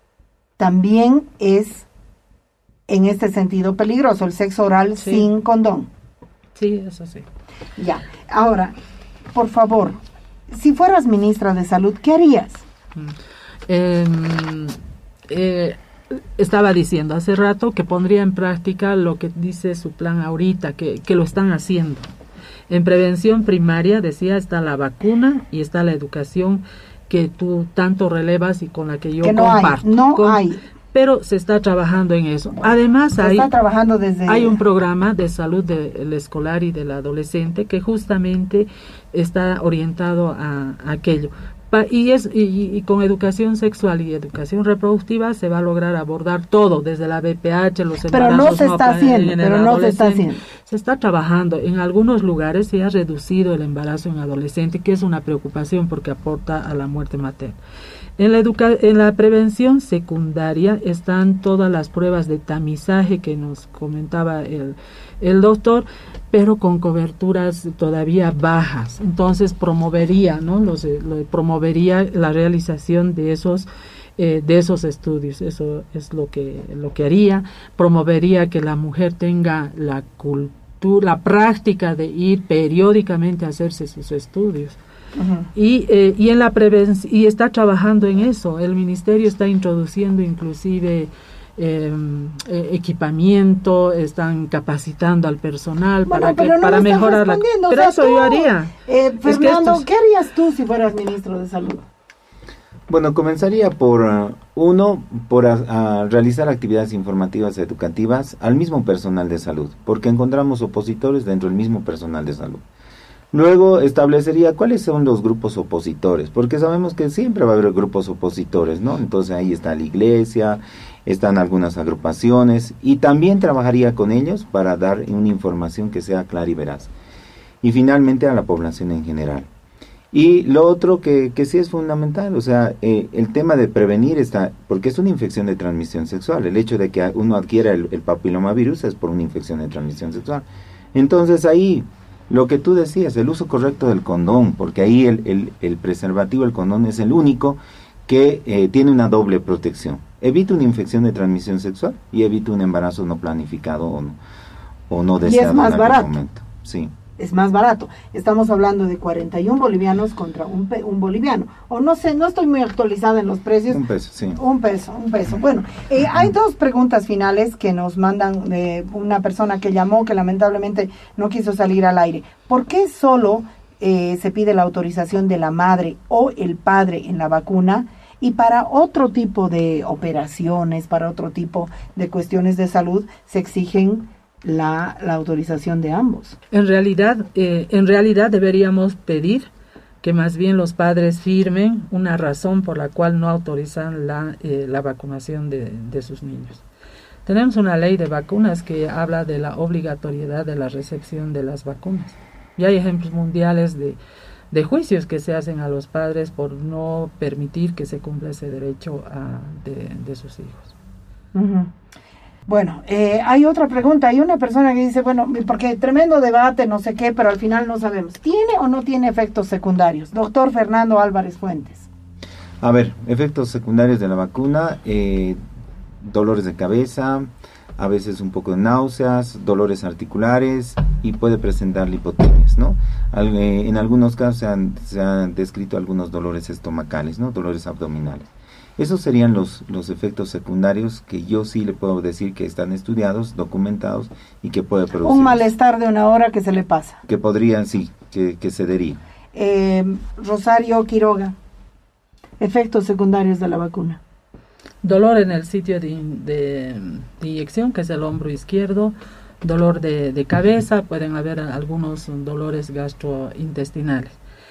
también es en este sentido peligroso, el sexo oral sí. sin condón. Sí, eso sí. Ya, ahora, por favor, si fueras ministra de Salud, ¿qué harías? Eh, eh, estaba diciendo hace rato que pondría en práctica lo que dice su plan ahorita, que, que lo están haciendo. En prevención primaria, decía, está la vacuna y está la educación que tú tanto relevas y con la que yo que no comparto. Hay, no con, hay. Pero se está trabajando en eso. Además, se hay, está trabajando desde... hay un programa de salud del escolar y del adolescente que justamente está orientado a, a aquello. Pa, y, es, y, y con educación sexual y educación reproductiva se va a lograr abordar todo, desde la B P H, los pero embarazos. No se está no, haciendo, en el pero no se está haciendo. Se está trabajando. En algunos lugares se ha reducido el embarazo en adolescente, que es una preocupación porque aporta a la muerte materna. En la, educa en la prevención secundaria están todas las pruebas de tamizaje que nos comentaba el, el doctor, pero con coberturas todavía bajas. Entonces promovería, ¿no? Los, lo, promovería la realización de esos eh, de esos estudios. Eso es lo que lo que haría. Promovería que la mujer tenga la cultura, la práctica de ir periódicamente a hacerse sus estudios. Uh-huh. y, eh, y en la prevención, y está trabajando en eso. El ministerio está introduciendo inclusive eh, eh, equipamiento, están capacitando al personal bueno, para, que, no para mejorar la... Pero o sea, eso tú, yo haría. Eh, Fernando, es que es... ¿qué harías tú si fueras ministro de Salud? Bueno, comenzaría por, uh, uno, por a, a realizar actividades informativas educativas al mismo personal de salud, porque encontramos opositores dentro del mismo personal de salud. Luego establecería cuáles son los grupos opositores, porque sabemos que siempre va a haber grupos opositores, ¿no? Entonces ahí está la iglesia, están algunas agrupaciones, y también trabajaría con ellos para dar una información que sea clara y veraz. Y finalmente a la población en general. Y lo otro que, que sí es fundamental, o sea, eh, el tema de prevenir está, porque es una infección de transmisión sexual, el hecho de que uno adquiera el, el papilomavirus es por una infección de transmisión sexual. Entonces ahí, lo que tú decías, el uso correcto del condón, porque ahí el, el, el preservativo, el condón es el único que eh, tiene una doble protección. Evita una infección de transmisión sexual y evita un embarazo no planificado o no, o no deseado. Y es más en barato. Momento. Sí. Es más barato. Estamos hablando de cuarenta y uno bolivianos contra un, pe un boliviano. O no sé, no estoy muy actualizada en los precios. Un peso, sí. Un peso, un peso. Bueno, eh, hay dos preguntas finales que nos mandan de una persona que llamó, que lamentablemente no quiso salir al aire. ¿Por qué solo eh, se pide la autorización de la madre o el padre en la vacuna? Y para otro tipo de operaciones, para otro tipo de cuestiones de salud, se exigen La, la autorización de ambos. En realidad, eh, en realidad deberíamos pedir que más bien los padres firmen una razón por la cual no autorizan la, eh, la vacunación de, de sus niños. Tenemos una ley de vacunas que habla de la obligatoriedad de la recepción de las vacunas. Y hay ejemplos mundiales de, de juicios que se hacen a los padres por no permitir que se cumpla ese derecho a, de, de sus hijos. Uh-huh. Bueno, eh, hay otra pregunta, hay una persona que dice, bueno, porque tremendo debate, no sé qué, pero al final no sabemos, ¿tiene o no tiene efectos secundarios? Doctor Fernando Álvarez Fuentes. A ver, efectos secundarios de la vacuna, eh, dolores de cabeza, a veces un poco de náuseas, dolores articulares y puede presentar lipotemias, ¿no? Al, eh, en algunos casos se han, se han descrito algunos dolores estomacales, ¿no? Dolores abdominales. Esos serían los, los efectos secundarios que yo sí le puedo decir que están estudiados, documentados y que puede producir. Un malestar de una hora que se le pasa. Que podrían, sí, que, que se deriva. Eh, Rosario Quiroga, efectos secundarios de la vacuna. Dolor en el sitio de, de, de inyección, que es el hombro izquierdo, dolor de, de cabeza, pueden haber algunos dolores gastrointestinales.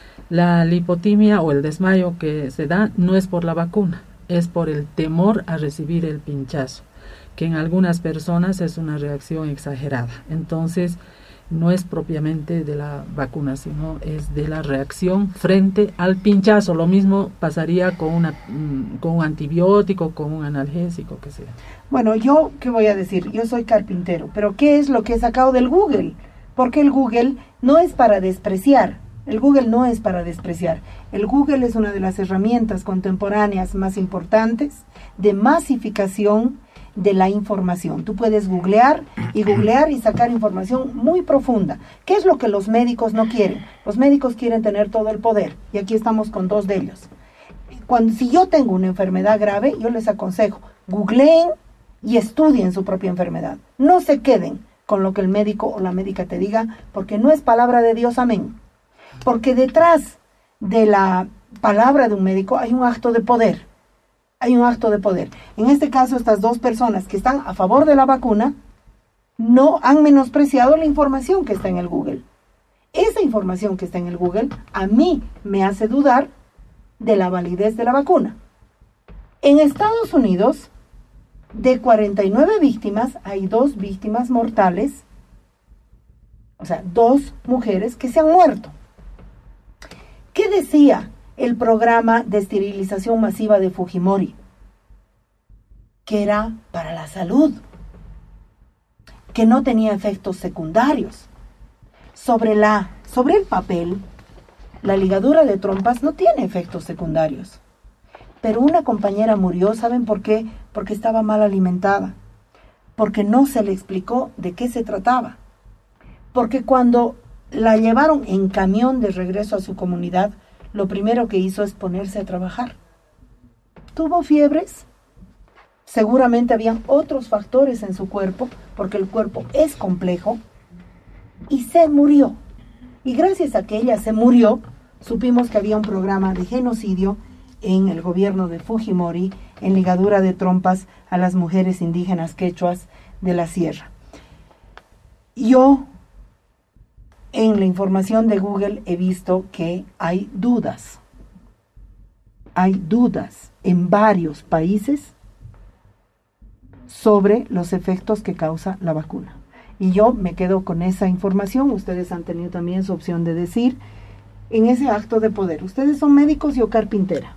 La lipotimia o el desmayo que se da no es por la vacuna, es por el temor a recibir el pinchazo, que en algunas personas es una reacción exagerada. Entonces, no es propiamente de la vacuna, sino es de la reacción frente al pinchazo. Lo mismo pasaría con, una, con un antibiótico, con un analgésico, que sea. Bueno, yo, ¿qué voy a decir? Yo soy carpintero, pero ¿qué es lo que he sacado del Google? Porque el Google no es para despreciar. El Google no es para despreciar. El Google es una de las herramientas contemporáneas más importantes de masificación de la información. Tú puedes googlear y googlear y sacar información muy profunda. ¿Qué es lo que los médicos no quieren? Los médicos quieren tener todo el poder y aquí estamos con dos de ellos. Cuando, si yo tengo una enfermedad grave, yo les aconsejo, googleen y estudien su propia enfermedad. No se queden con lo que el médico o la médica te diga, porque no es palabra de Dios, amén. Porque detrás de la palabra de un médico hay un acto de poder, hay un acto de poder. En este caso, estas dos personas que están a favor de la vacuna no han menospreciado la información que está en el Google. Esa información que está en el Google a mí me hace dudar de la validez de la vacuna. En Estados Unidos, de cuarenta y nueve víctimas, hay dos víctimas mortales, o sea, dos mujeres que se han muerto. ¿Qué decía el programa de esterilización masiva de Fujimori? Que era para la salud, que no tenía efectos secundarios. Sobre, la, sobre el papel, la ligadura de trompas no tiene efectos secundarios. Pero una compañera murió, ¿saben por qué? Porque estaba mal alimentada, porque no se le explicó de qué se trataba. Porque cuando la llevaron en camión de regreso a su comunidad, lo primero que hizo es ponerse a trabajar. Tuvo fiebres, seguramente habían otros factores en su cuerpo, porque el cuerpo es complejo, y se murió. Y gracias a que ella se murió, supimos que había un programa de genocidio en el gobierno de Fujimori, en ligadura de trompas a las mujeres indígenas quechuas de la sierra. Yo, en la información de Google, he visto que hay dudas. Hay dudas en varios países sobre los efectos que causa la vacuna. Y yo me quedo con esa información. Ustedes han tenido también su opción de decir en ese acto de poder? Ustedes son médicos, yo carpintera.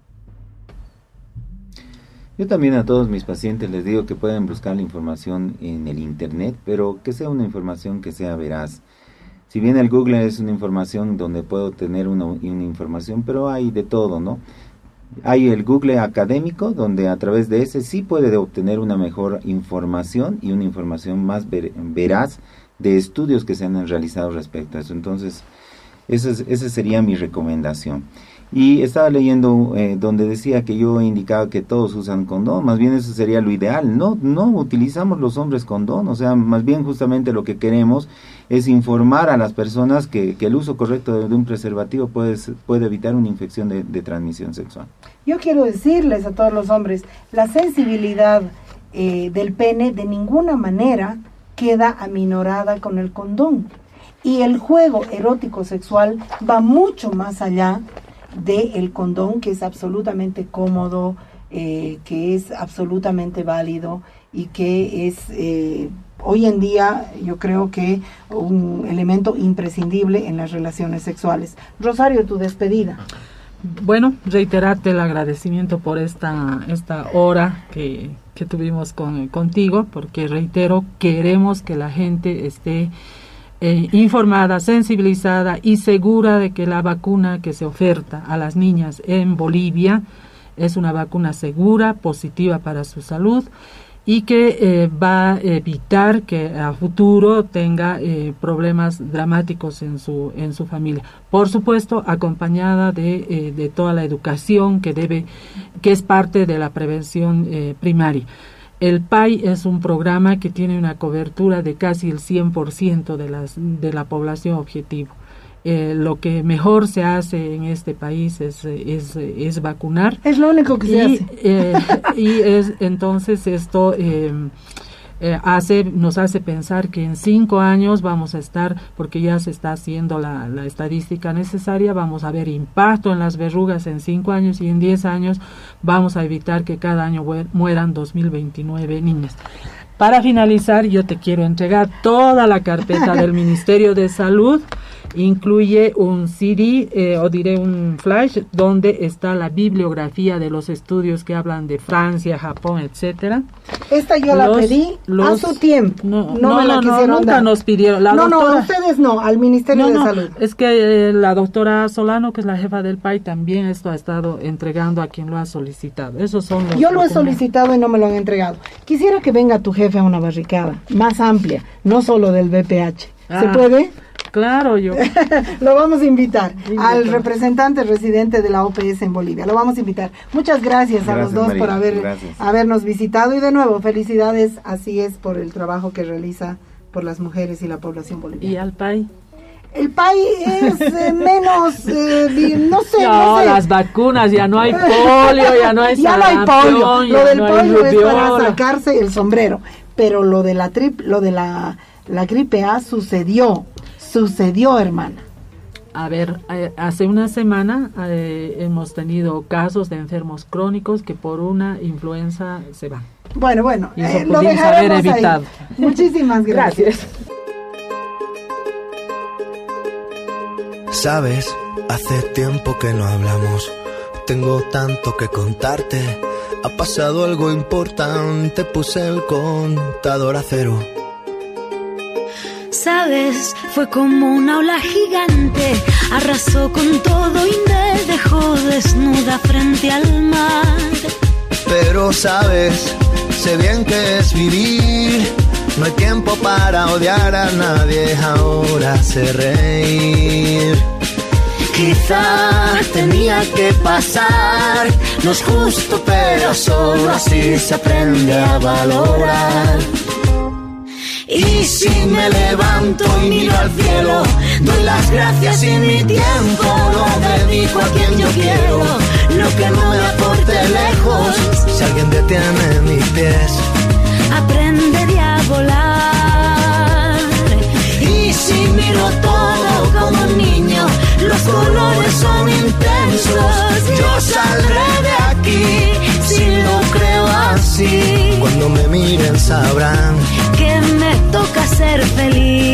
Yo también a todos mis pacientes les digo que pueden buscar la información en el internet, pero que sea una información que sea veraz. Si bien el Google es una información donde puedo tener una, una información, pero hay de todo, ¿no? Hay el Google académico, donde a través de ese sí puede obtener una mejor información y una información más ver, veraz de estudios que se han realizado respecto a eso. Entonces, esa esa sería mi recomendación. Y estaba leyendo eh, donde decía que yo he indicado que todos usan condón, más bien eso sería lo ideal. No, no utilizamos los hombres condón, o sea, más bien justamente lo que queremos es informar a las personas que, que el uso correcto de, de un preservativo puede, puede evitar una infección de, de transmisión sexual. Yo quiero decirles a todos los hombres, la sensibilidad eh, del pene de ninguna manera queda aminorada con el condón. Y el juego erótico sexual va mucho más allá del condón, que es absolutamente cómodo, eh, que es absolutamente válido y que es eh, hoy en día yo creo que un elemento imprescindible en las relaciones sexuales. Rosario, tu despedida. Bueno, reiterarte el agradecimiento por esta esta hora que, que tuvimos con, contigo, porque reitero, queremos que la gente esté Eh, informada, sensibilizada y segura de que la vacuna que se oferta a las niñas en Bolivia es una vacuna segura, positiva para su salud y que eh, va a evitar que a futuro tenga eh, problemas dramáticos en su en su familia. Por supuesto, acompañada de, eh, de toda la educación que debe, que es parte de la prevención eh, primaria. El P A I es un programa que tiene una cobertura de casi el cien por ciento de, las, de la población objetivo. Eh, lo que mejor se hace en este país es, es, es vacunar. Es lo único que y, se hace. Eh, y es, entonces esto eh, eh, hace, nos hace pensar que en cinco años vamos a estar, porque ya se está haciendo la, la estadística necesaria, vamos a ver impacto en las verrugas en cinco años y en diez años vamos a evitar que cada año mueran dos mil veintinueve niñas. Para finalizar, yo te quiero entregar toda la carpeta del Ministerio de Salud. Incluye un C D, eh, o diré un flash, donde está la bibliografía de los estudios que hablan de Francia, Japón, etcétera. Esta yo los, la pedí los, a su tiempo. No, no, no me la no, quisieron no, nunca dar. Nos pidieron. La no, doctora, no, ustedes no, al Ministerio no, de no, Salud. Es que eh, la doctora Solano, que es la jefa del P A I, también esto ha estado entregando a quien lo ha solicitado. Esos son los yo lo he solicitado y no me lo han entregado. Quisiera que venga tu jefe a una barricada más amplia, no solo del B P H. ¿Se ah. puede? Claro, yo. Lo vamos a invitar al representante residente de la O P S en Bolivia. Lo vamos a invitar. Muchas gracias, gracias a los dos María, por haber habernos visitado y de nuevo felicidades, así es, por el trabajo que realiza por las mujeres y la población boliviana. ¿Y al P A I? El P A I es eh, menos, eh, no sé, no, no sé. Las vacunas, ya no hay polio, ya no hay ya no hay polio. Lo del no polio es para sacarse el sombrero, pero lo de la trip, lo de la, la gripe A sucedió. Sucedió, hermana. A ver, eh, hace una semana eh, hemos tenido casos de enfermos crónicos que por una influenza se van. Bueno, bueno, y eso eh, lo dejaremos haber evitado. Ahí. Muchísimas gracias. gracias. Sabes, hace tiempo que no hablamos. Tengo tanto que contarte. Ha pasado algo importante, puse el contador a cero. Sabes, fue como una ola gigante, arrasó con todo y me dejó desnuda frente al mar. Pero sabes, sé bien que es vivir, no hay tiempo para odiar a nadie, ahora sé reír. Quizá tenía que pasar, no es justo pero solo así se aprende a valorar. Y si me levanto y miro al cielo, doy las gracias y mi tiempo lo dedico a quien yo quiero. Lo que no me aporte lejos, si alguien detiene mis pies, aprenderé a volar. Y si miro todo como un niño, los colores son intensos, yo saldré de aquí si lo creo así. Cuando me miren sabrán que me toca ser feliz.